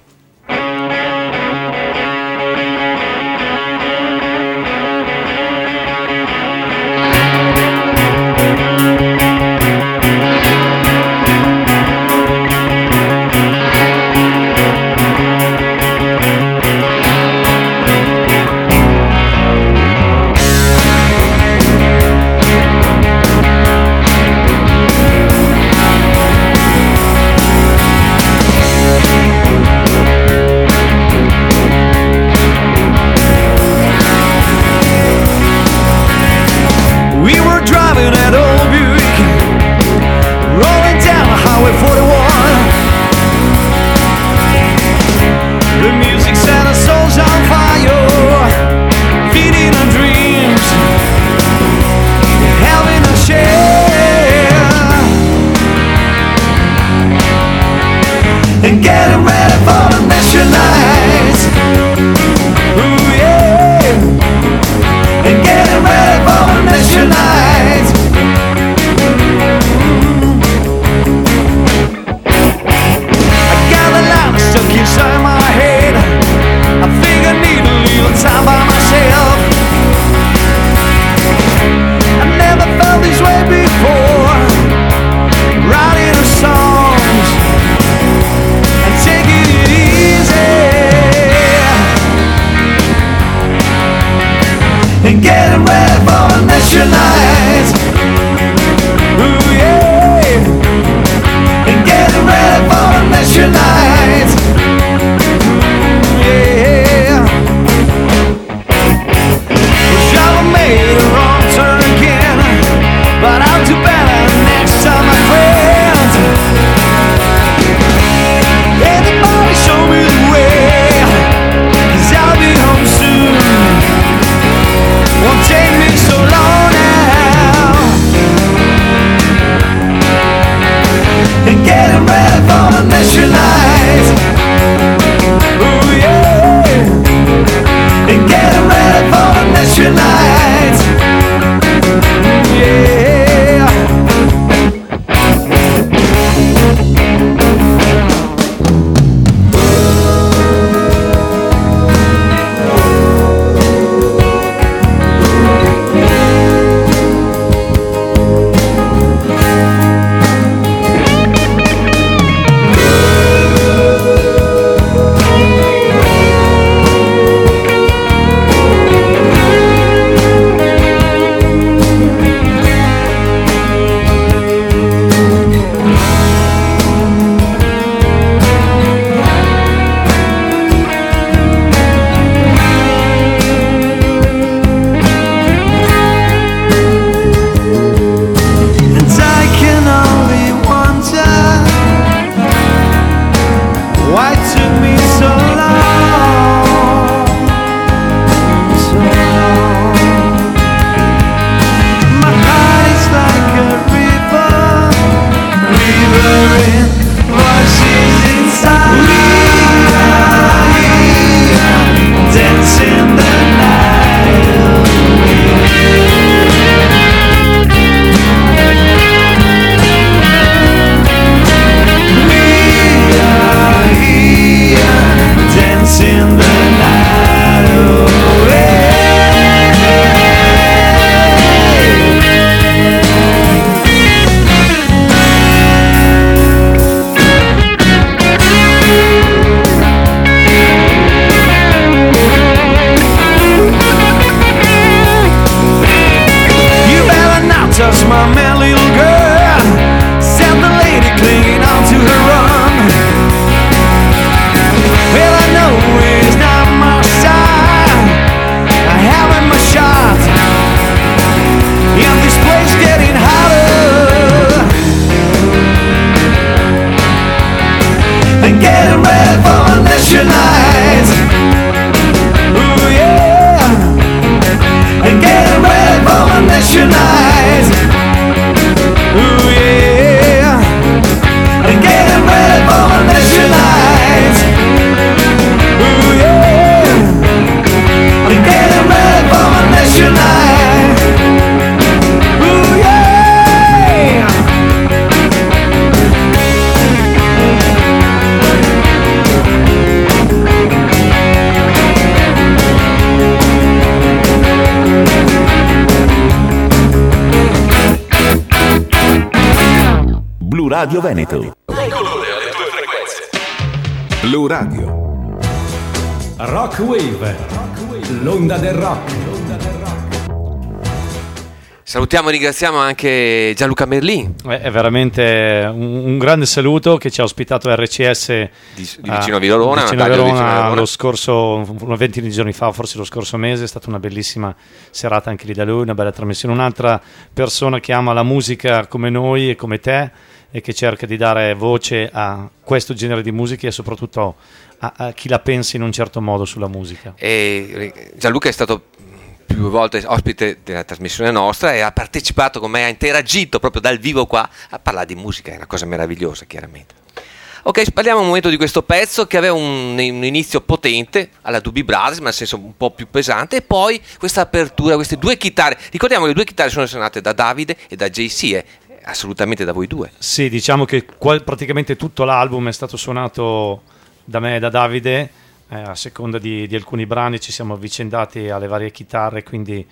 Blu Radio Veneto. Blu Radio. Rock Wave, l'onda del rock. Salutiamo e ringraziamo anche Gianluca Merlin È veramente un grande saluto che ci ha ospitato RCS di vicino a Verona, vicino a Verona lo scorso, una ventina di giorni fa, forse lo scorso mese. È stata una bellissima serata anche lì da lui, una bella trasmissione. Un'altra persona che ama la musica come noi e come te e che cerca di dare voce a questo genere di musica e soprattutto a chi la pensa in un certo modo sulla musica. E Gianluca è stato più volte ospite della trasmissione nostra e ha partecipato con me, ha interagito proprio dal vivo qua a parlare di musica. È una cosa meravigliosa, chiaramente. Ok, parliamo un momento di questo pezzo che aveva un inizio potente alla Doobie Brothers, ma nel senso un po' più pesante, e poi questa apertura, queste due chitarre. Ricordiamo che le due chitarre sono suonate da Davide e da JC, assolutamente da voi due. Sì, diciamo che praticamente tutto l'album è stato suonato da me e da Davide. A seconda di alcuni brani ci siamo avvicendati alle varie chitarre, quindi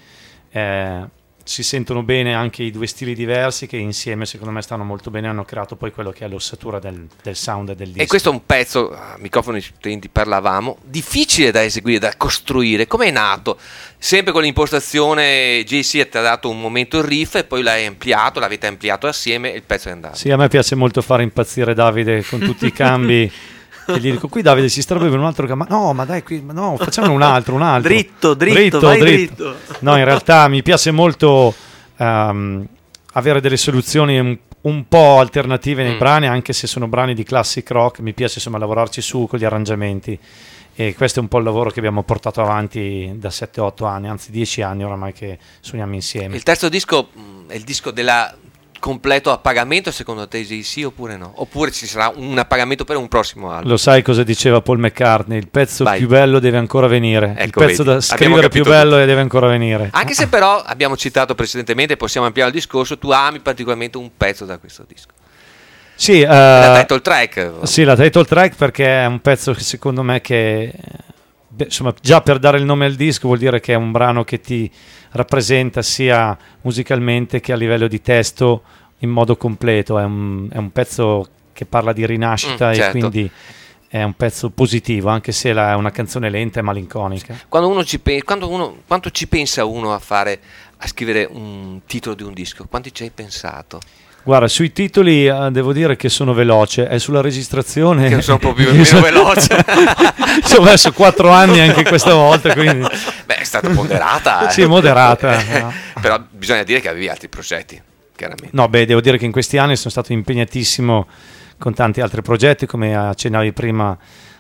si sentono bene anche i due stili diversi che insieme secondo me stanno molto bene, hanno creato poi quello che è l'ossatura del sound e del disco. E questo è un pezzo, a microfoni spenti parlavamo, difficile da eseguire, da costruire. Come è nato? Sempre con l'impostazione JC ti ha dato un momento il riff e poi l'avete ampliato assieme e il pezzo è andato. Sì, a me piace molto fare impazzire Davide con tutti i cambi. E gli dico, qui Davide si starebbe per un altro no, ma dai, qui no, facciamo un altro. Dritto, vai dritto. No, in realtà mi piace molto avere delle soluzioni un po' alternative nei brani, anche se sono brani di classic rock. Mi piace insomma lavorarci su con gli arrangiamenti, e questo è un po' il lavoro che abbiamo portato avanti da 7-8 anni, anzi 10 anni oramai che suoniamo insieme. Il terzo disco è il disco della completo a pagamento secondo te, sì oppure no? Oppure ci sarà un a pagamento per un prossimo album? Lo sai cosa diceva Paul McCartney? Il pezzo più bello deve ancora venire. Ecco, il pezzo da scrivere più bello deve ancora venire. Anche se però abbiamo citato precedentemente, possiamo ampliare il discorso, tu ami particolarmente un pezzo da questo disco. Sì, la title track. Sì, la title track, perché è un pezzo che secondo me insomma, già per dare il nome al disco vuol dire che è un brano che ti rappresenta sia musicalmente che a livello di testo in modo completo. È un pezzo che parla di rinascita certo. E quindi è un pezzo positivo, anche se è una canzone lenta e malinconica. Quanto ci pensa uno a scrivere un titolo di un disco? Quanti ci hai pensato? Guarda, sui titoli devo dire che sono veloce, è sulla registrazione che sono un po' meno veloce. Ci ho messo 4 anni anche questa volta, quindi è stata ponderata. Sì, moderata. Però bisogna dire che avevi altri progetti, chiaramente. No, devo dire che in questi anni sono stato impegnatissimo con tanti altri progetti, come accennavi prima.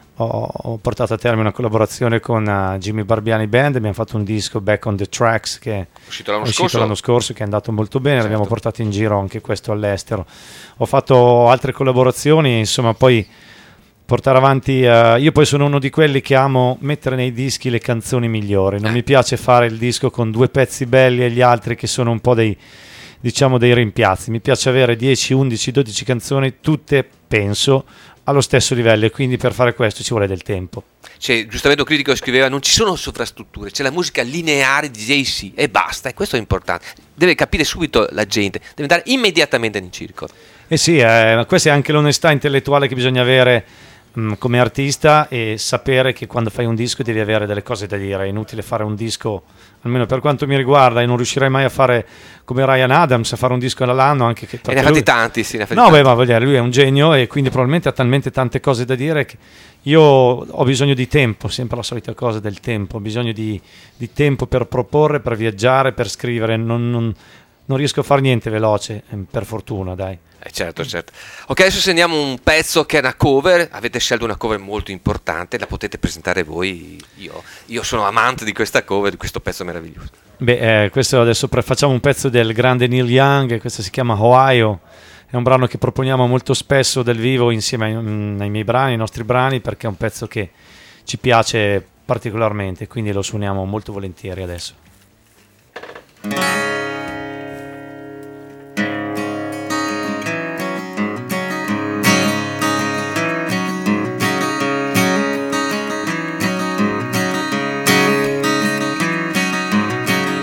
Ho portato a termine una collaborazione con Jimmy Barbiani Band. Abbiamo fatto un disco, Back on the Tracks, che è uscito l'anno scorso, che è andato molto bene. Certo. L'abbiamo portato in giro anche questo all'estero. Ho fatto altre collaborazioni, insomma, poi portare avanti. Io poi sono uno di quelli che amo mettere nei dischi le canzoni migliori. Non mi piace fare il disco con 2 pezzi belli e gli altri che sono un po' dei rimpiazzi. Mi piace avere 10, 11, 12 canzoni, tutte, penso, allo stesso livello, e quindi per fare questo ci vuole del tempo. Giustamente un critico scriveva: non ci sono sovrastrutture, c'è la musica lineare di JC e basta, e questo è importante. Deve capire subito la gente, deve andare immediatamente in circolo. Sì, questa è anche l'onestà intellettuale che bisogna avere come artista, e sapere che quando fai un disco devi avere delle cose da dire. È inutile fare un disco, almeno per quanto mi riguarda, e non riuscirei mai a fare come Ryan Adams, a fare un disco all'anno, anche che ne ha fatti tanti, sì, ne ha fatti no, tanti. ma voglio dire, lui è un genio e quindi probabilmente ha talmente tante cose da dire che io ho bisogno di tempo, sempre la solita cosa del tempo, ho bisogno di tempo per proporre, per viaggiare, per scrivere. Non riesco a fare niente veloce, per fortuna, dai. Certo. Ok, adesso sentiamo un pezzo che è una cover. Avete scelto una cover molto importante, la potete presentare voi. Io sono amante di questa cover, di questo pezzo meraviglioso. Questo adesso facciamo un pezzo del grande Neil Young, questo si chiama Ohio. È un brano che proponiamo molto spesso dal vivo insieme ai miei brani, ai nostri brani, perché è un pezzo che ci piace particolarmente, quindi lo suoniamo molto volentieri adesso.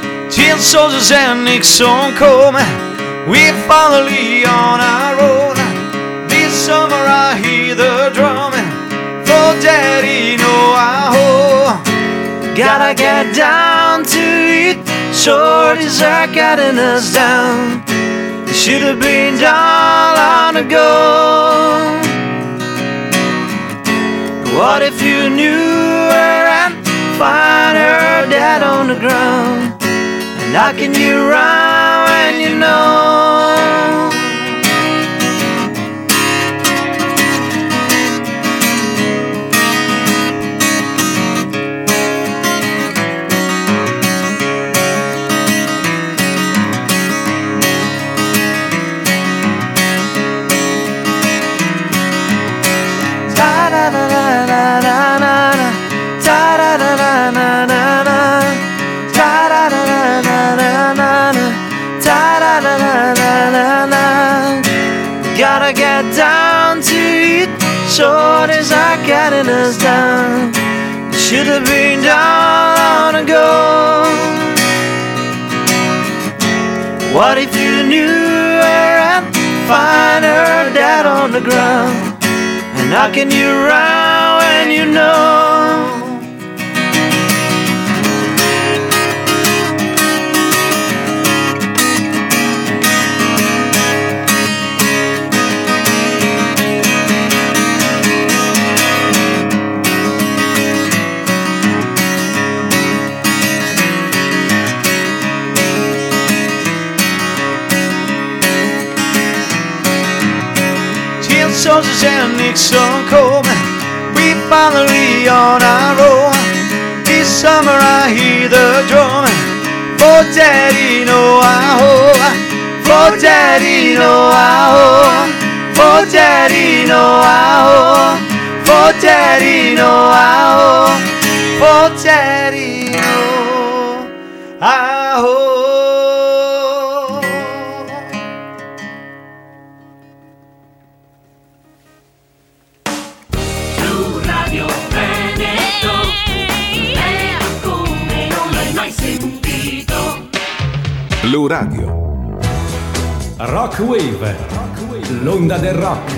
Soldiers and Nixon come, we follow Lee on our road. gotta get down to it. Shorties are cutting us down. It should have been done long ago. What if you knew her and find her dead on the ground, knocking you around when you know? Gotta get down to it. Shorties are getting us down. Should have been done long ago. What if you knew her and find her dead on the ground, and knocking you around when you know? Soldiers and Nixon come, we finally on our own. This summer I hear the drum, for Daddy Noah, for Daddy Noah, for Daddy Noah, for Daddy Noah, for Daddy Noah. Blu Radio. Rock Wave, l'onda del rock.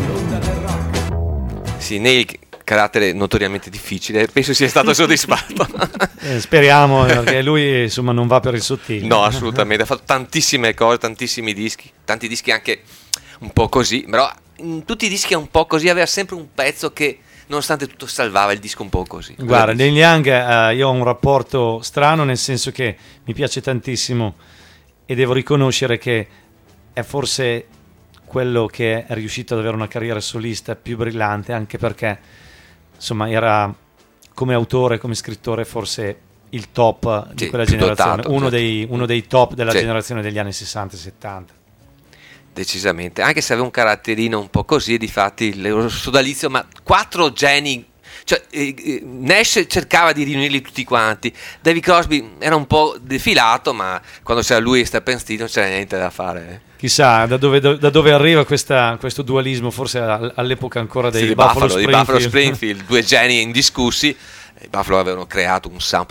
Sì, Neil, carattere notoriamente difficile, penso sia stato soddisfatto. Speriamo, perché lui insomma non va per il sottile. No, assolutamente, ha fatto tantissime cose, tantissimi dischi, tanti dischi anche un po' così, però in tutti i dischi un po' così aveva sempre un pezzo che nonostante tutto salvava il disco un po' così. Guarda, Neil Young, io ho un rapporto strano, nel senso che mi piace tantissimo e devo riconoscere che è forse quello che è riuscito ad avere una carriera solista più brillante, anche perché insomma era come autore, come scrittore forse il top di quella generazione, dotato, uno certo. dei top della Sì. generazione degli anni 60 e 70. Decisamente, anche se aveva un caratterino un po' così, difatti il sodalizio, ma 4 geni, cioè Nash cercava di riunirli tutti quanti, David Crosby era un po' defilato, ma quando c'era lui e Steppenstein non c'era niente da fare. Chissà da dove arriva questo dualismo, forse all'epoca ancora dei Sì, Buffalo di Buffalo Springfield, due geni indiscussi. I Buffalo avevano creato un sound,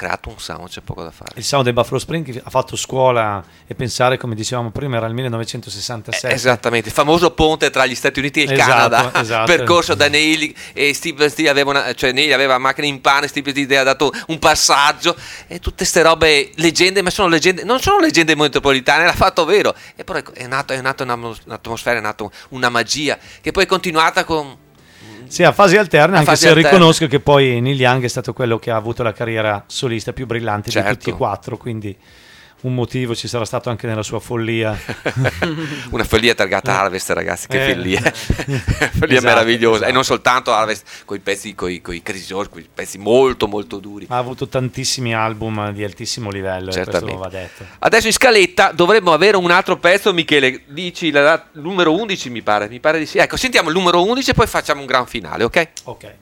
c'è poco da fare. Il sound dei Buffalo Springfield ha fatto scuola, e pensare, come dicevamo prima, era il 1967. Esattamente, il famoso ponte tra gli Stati Uniti e il Esatto, Canada, esatto. percorso da Neil e Stephenstein Neil aveva macchina in pane, Stephenstein ha dato un passaggio e tutte ste robe, leggende, ma sono leggende, non sono leggende metropolitane, l'ha fatto vero, e poi è nato un'atmosfera, è nata una magia che poi è continuata con... Sì, a fasi alterne, anche fasi se alterne. riconosco che poi Neil Young è stato quello che ha avuto la carriera solista più brillante Certo. di tutti e quattro, quindi un motivo ci sarà stato anche nella sua follia. Una follia targata Harvest, ragazzi, che follia. Follia Esatto, meravigliosa. esatto. E non soltanto Harvest, coi pezzi, coi Crazy Horse, quei pezzi molto molto duri. Ha avuto tantissimi album di altissimo livello, e questo Certamente. va detto. Adesso in scaletta dovremmo avere un altro pezzo, Michele, dici il numero 11 mi pare di sì. Ecco, sentiamo il numero 11 e poi facciamo un gran finale, ok? Ok.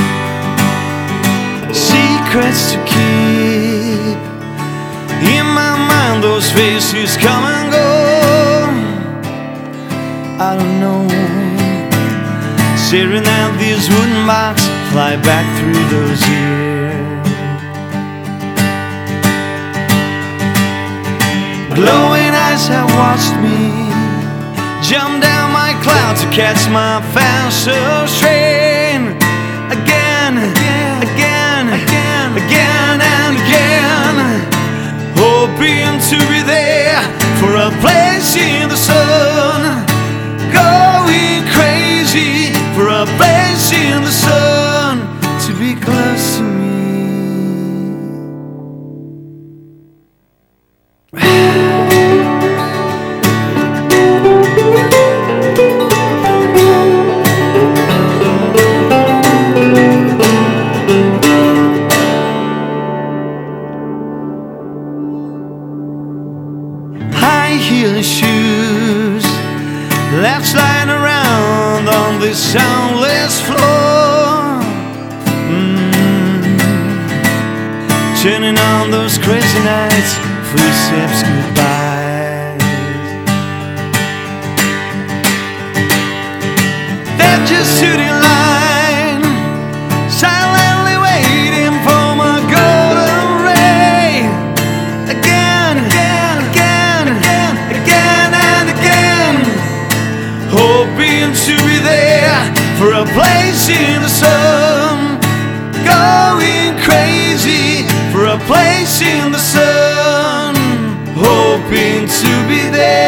Secrets to keep in my faces come and go. I don't know. Staring at these wooden box, fly back through those years. Glowing eyes have watched me jump down my cloud to catch my fastest train. Again, again, again, again, again and again. Hoping to be there for a place in the sun. Going crazy for a place in the sun. To be close to me. Shoes left sliding around on this soundless floor. Turning on those crazy nights, footsteps goodbyes. They're just stood in line, silently waiting for my golden ray. Again, again, again, again, again and again. Hoping to be there for a place in the sun. Going crazy for a place in the sun. Hoping to be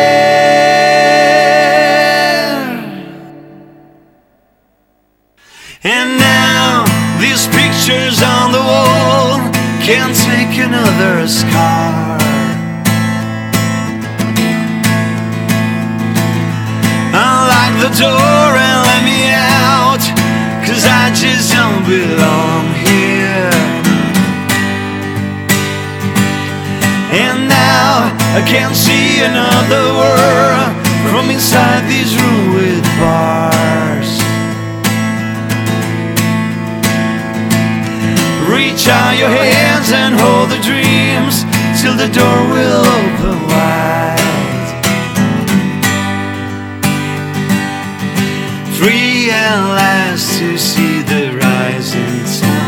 there. And now these pictures on the wall can't take another scar. Unlock the door and let me out, 'cause I just don't belong here. And now I can't see another world from inside these ruined bars. Reach out your hands and hold the dreams till the door will open wide. Free at last to see the rising sun.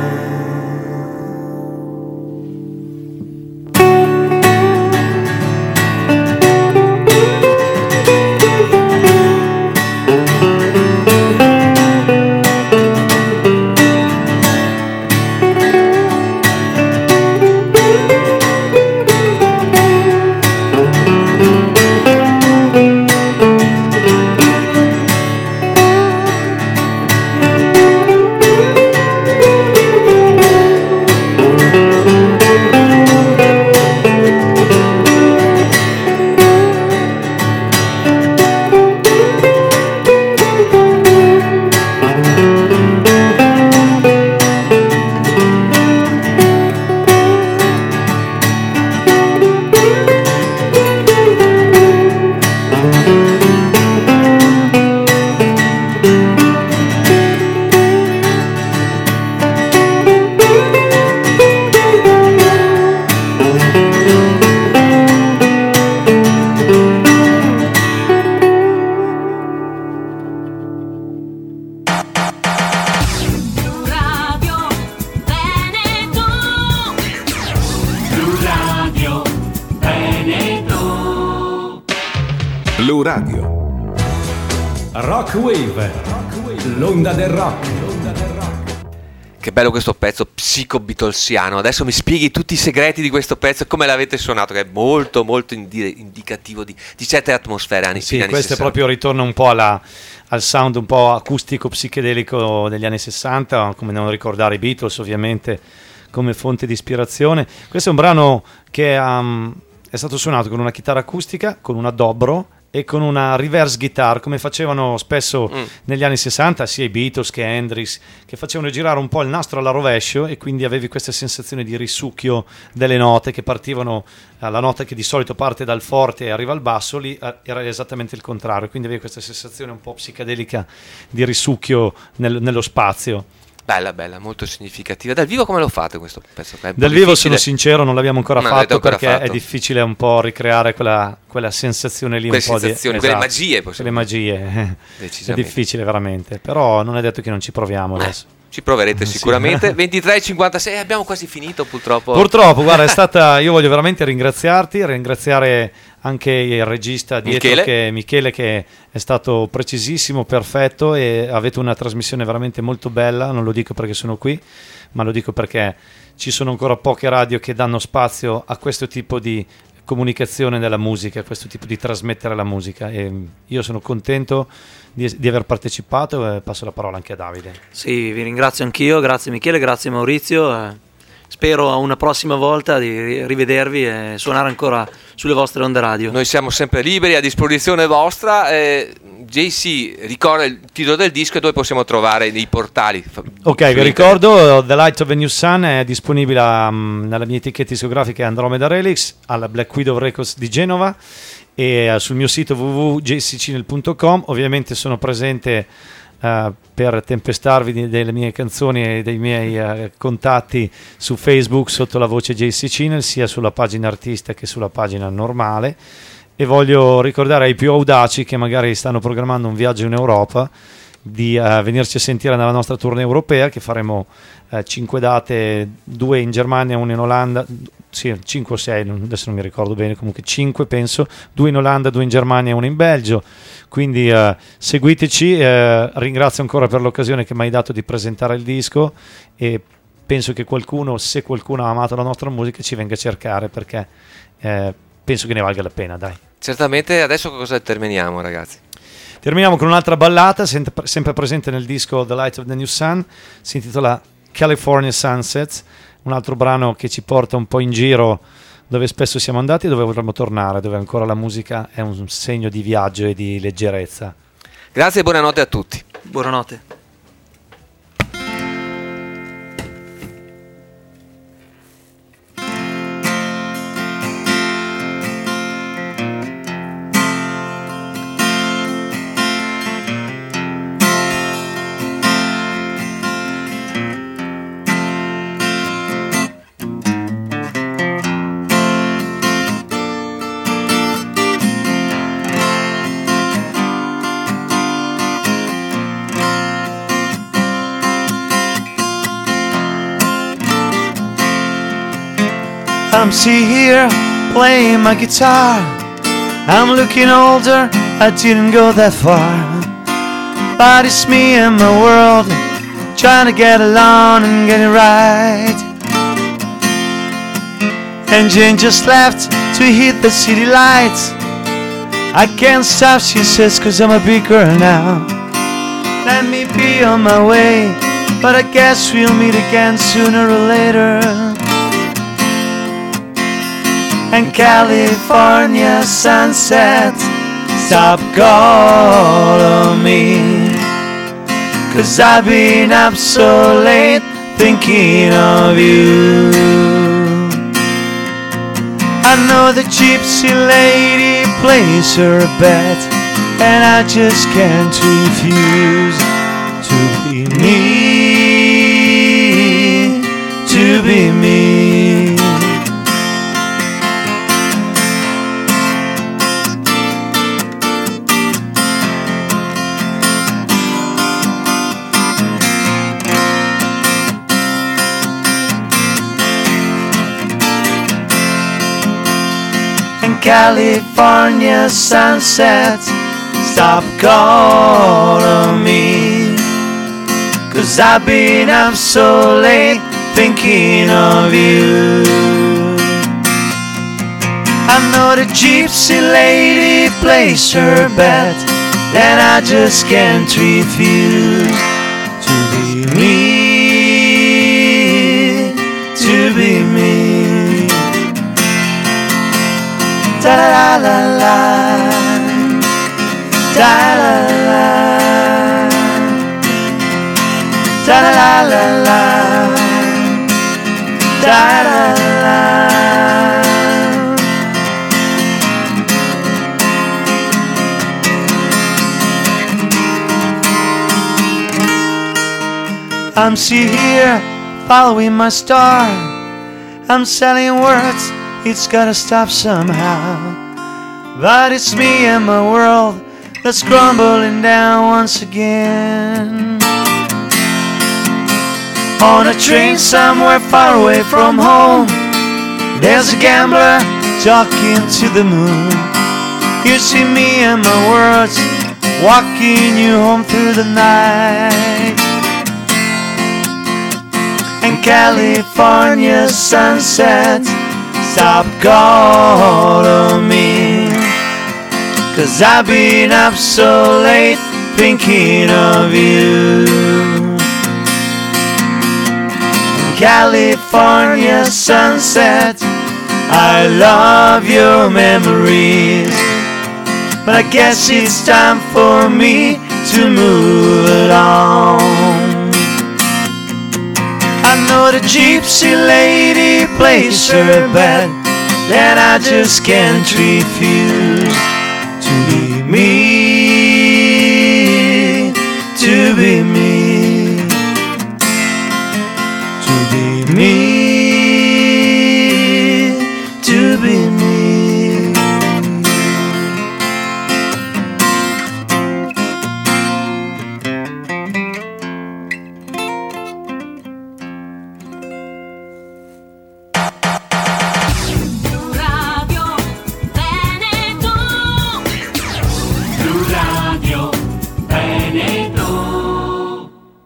Blu Radio. Rock Wave, l'onda del rock. Che bello questo pezzo psico-beatlesiano. Adesso mi spieghi tutti i segreti di questo pezzo e come l'avete suonato, che è molto molto indicativo di certe atmosfere anni Sì, anni questo 60. è proprio ritorna un po' al sound un po' acustico psichedelico degli anni 60, come non ricordare i Beatles ovviamente come fonte di ispirazione. Questo è un brano che è stato suonato con una chitarra acustica, con una dobro e con una reverse guitar, come facevano spesso negli anni 60 sia i Beatles che Hendrix, che facevano girare un po' il nastro alla rovescio, e quindi avevi questa sensazione di risucchio delle note che partivano. La nota che di solito parte dal forte e arriva al basso, lì era esattamente il contrario, quindi avevi questa sensazione un po' psichedelica di risucchio nello spazio. Bella, molto significativa. Dal vivo come lo fate questo pezzo? È un po' Dal vivo difficile. sono sincero, non l'abbiamo ancora Non l'avete fatto ancora perché fatto. è difficile un po' ricreare quella sensazione lì, Quelle un po' sensazioni, di quelle esatto, magie, possiamo quelle magie. È Decisamente. difficile veramente, però non è detto che non ci proviamo adesso. Ci proverete Sì. sicuramente. 23:56, abbiamo quasi finito purtroppo. Purtroppo, guarda, è stata. Io voglio veramente ringraziare anche il regista dietro, Michele, che è stato precisissimo, perfetto, e avete una trasmissione veramente molto bella. Non lo dico perché sono qui, ma lo dico perché ci sono ancora poche radio che danno spazio a questo tipo di comunicazione della musica, a questo tipo di trasmettere la musica, e io sono contento di aver partecipato, e passo la parola anche a Davide. Sì, vi ringrazio anch'io, grazie Michele, grazie Maurizio. Spero a una prossima volta di rivedervi e suonare ancora sulle vostre onde radio. Noi siamo sempre liberi, a disposizione vostra. JC, ricorda il titolo del disco e dove possiamo trovare nei portali. Ok, vi ricordo, The Light of the New Sun è disponibile nella mia etichetta discografica Andromeda Relics, alla Black Widow Records di Genova, e sul mio sito www.jccinel.com. Ovviamente sono presente per tempestarvi delle mie canzoni e dei miei contatti su Facebook sotto la voce JC Cinel, sia sulla pagina artista che sulla pagina normale. E voglio ricordare ai più audaci che magari stanno programmando un viaggio in Europa di venirci a sentire nella nostra tournée europea, che faremo 5 date, 2 in Germania, 1 in Olanda, sì, 5 o 6, adesso non mi ricordo bene, comunque 5 penso, 2 in Olanda, 2 in Germania e 1 in Belgio. Quindi seguiteci, ringrazio ancora per l'occasione che mi hai dato di presentare il disco, e penso che se qualcuno ha amato la nostra musica ci venga a cercare, perché penso che ne valga la pena, dai. Certamente. Adesso cosa terminiamo, ragazzi? Terminiamo con un'altra ballata, sempre presente nel disco The Light of the New Sun, si intitola California Sunsets, un altro brano che ci porta un po' in giro dove spesso siamo andati e dove vorremmo tornare, dove ancora la musica è un segno di viaggio e di leggerezza. Grazie e buonanotte a tutti. Buonanotte. I'm sitting here playing my guitar. I'm looking older, I didn't go that far. But it's me and my world, trying to get along and get it right. And Jane just left to hit the city lights. I can't stop, she says, 'cause I'm a big girl now. Let me be on my way, but I guess we'll meet again sooner or later. And California sunset, stop calling me, 'cause I've been up so late thinking of you. I know the gypsy lady plays her bet, and I just can't refuse to be me, to be me. California sunset, stop calling me, 'cause I've been up so late thinking of you. I know the gypsy lady plays her bet, and I just can't refuse to be me, to be me. Da la la la, da la la, da la la la, da la la. I'm still here, following my star. I'm selling words, it's gotta stop somehow. But it's me and my world that's crumbling down once again. On a train somewhere far away from home, there's a gambler talking to the moon. You see me and my words walking you home through the night. And California sunset, stop calling me, 'cause I've been up so late thinking of you. California sunset, I love your memories, but I guess it's time for me to move along. I know the gypsy lady plays her bed, and I just can't refuse to be me, to be me.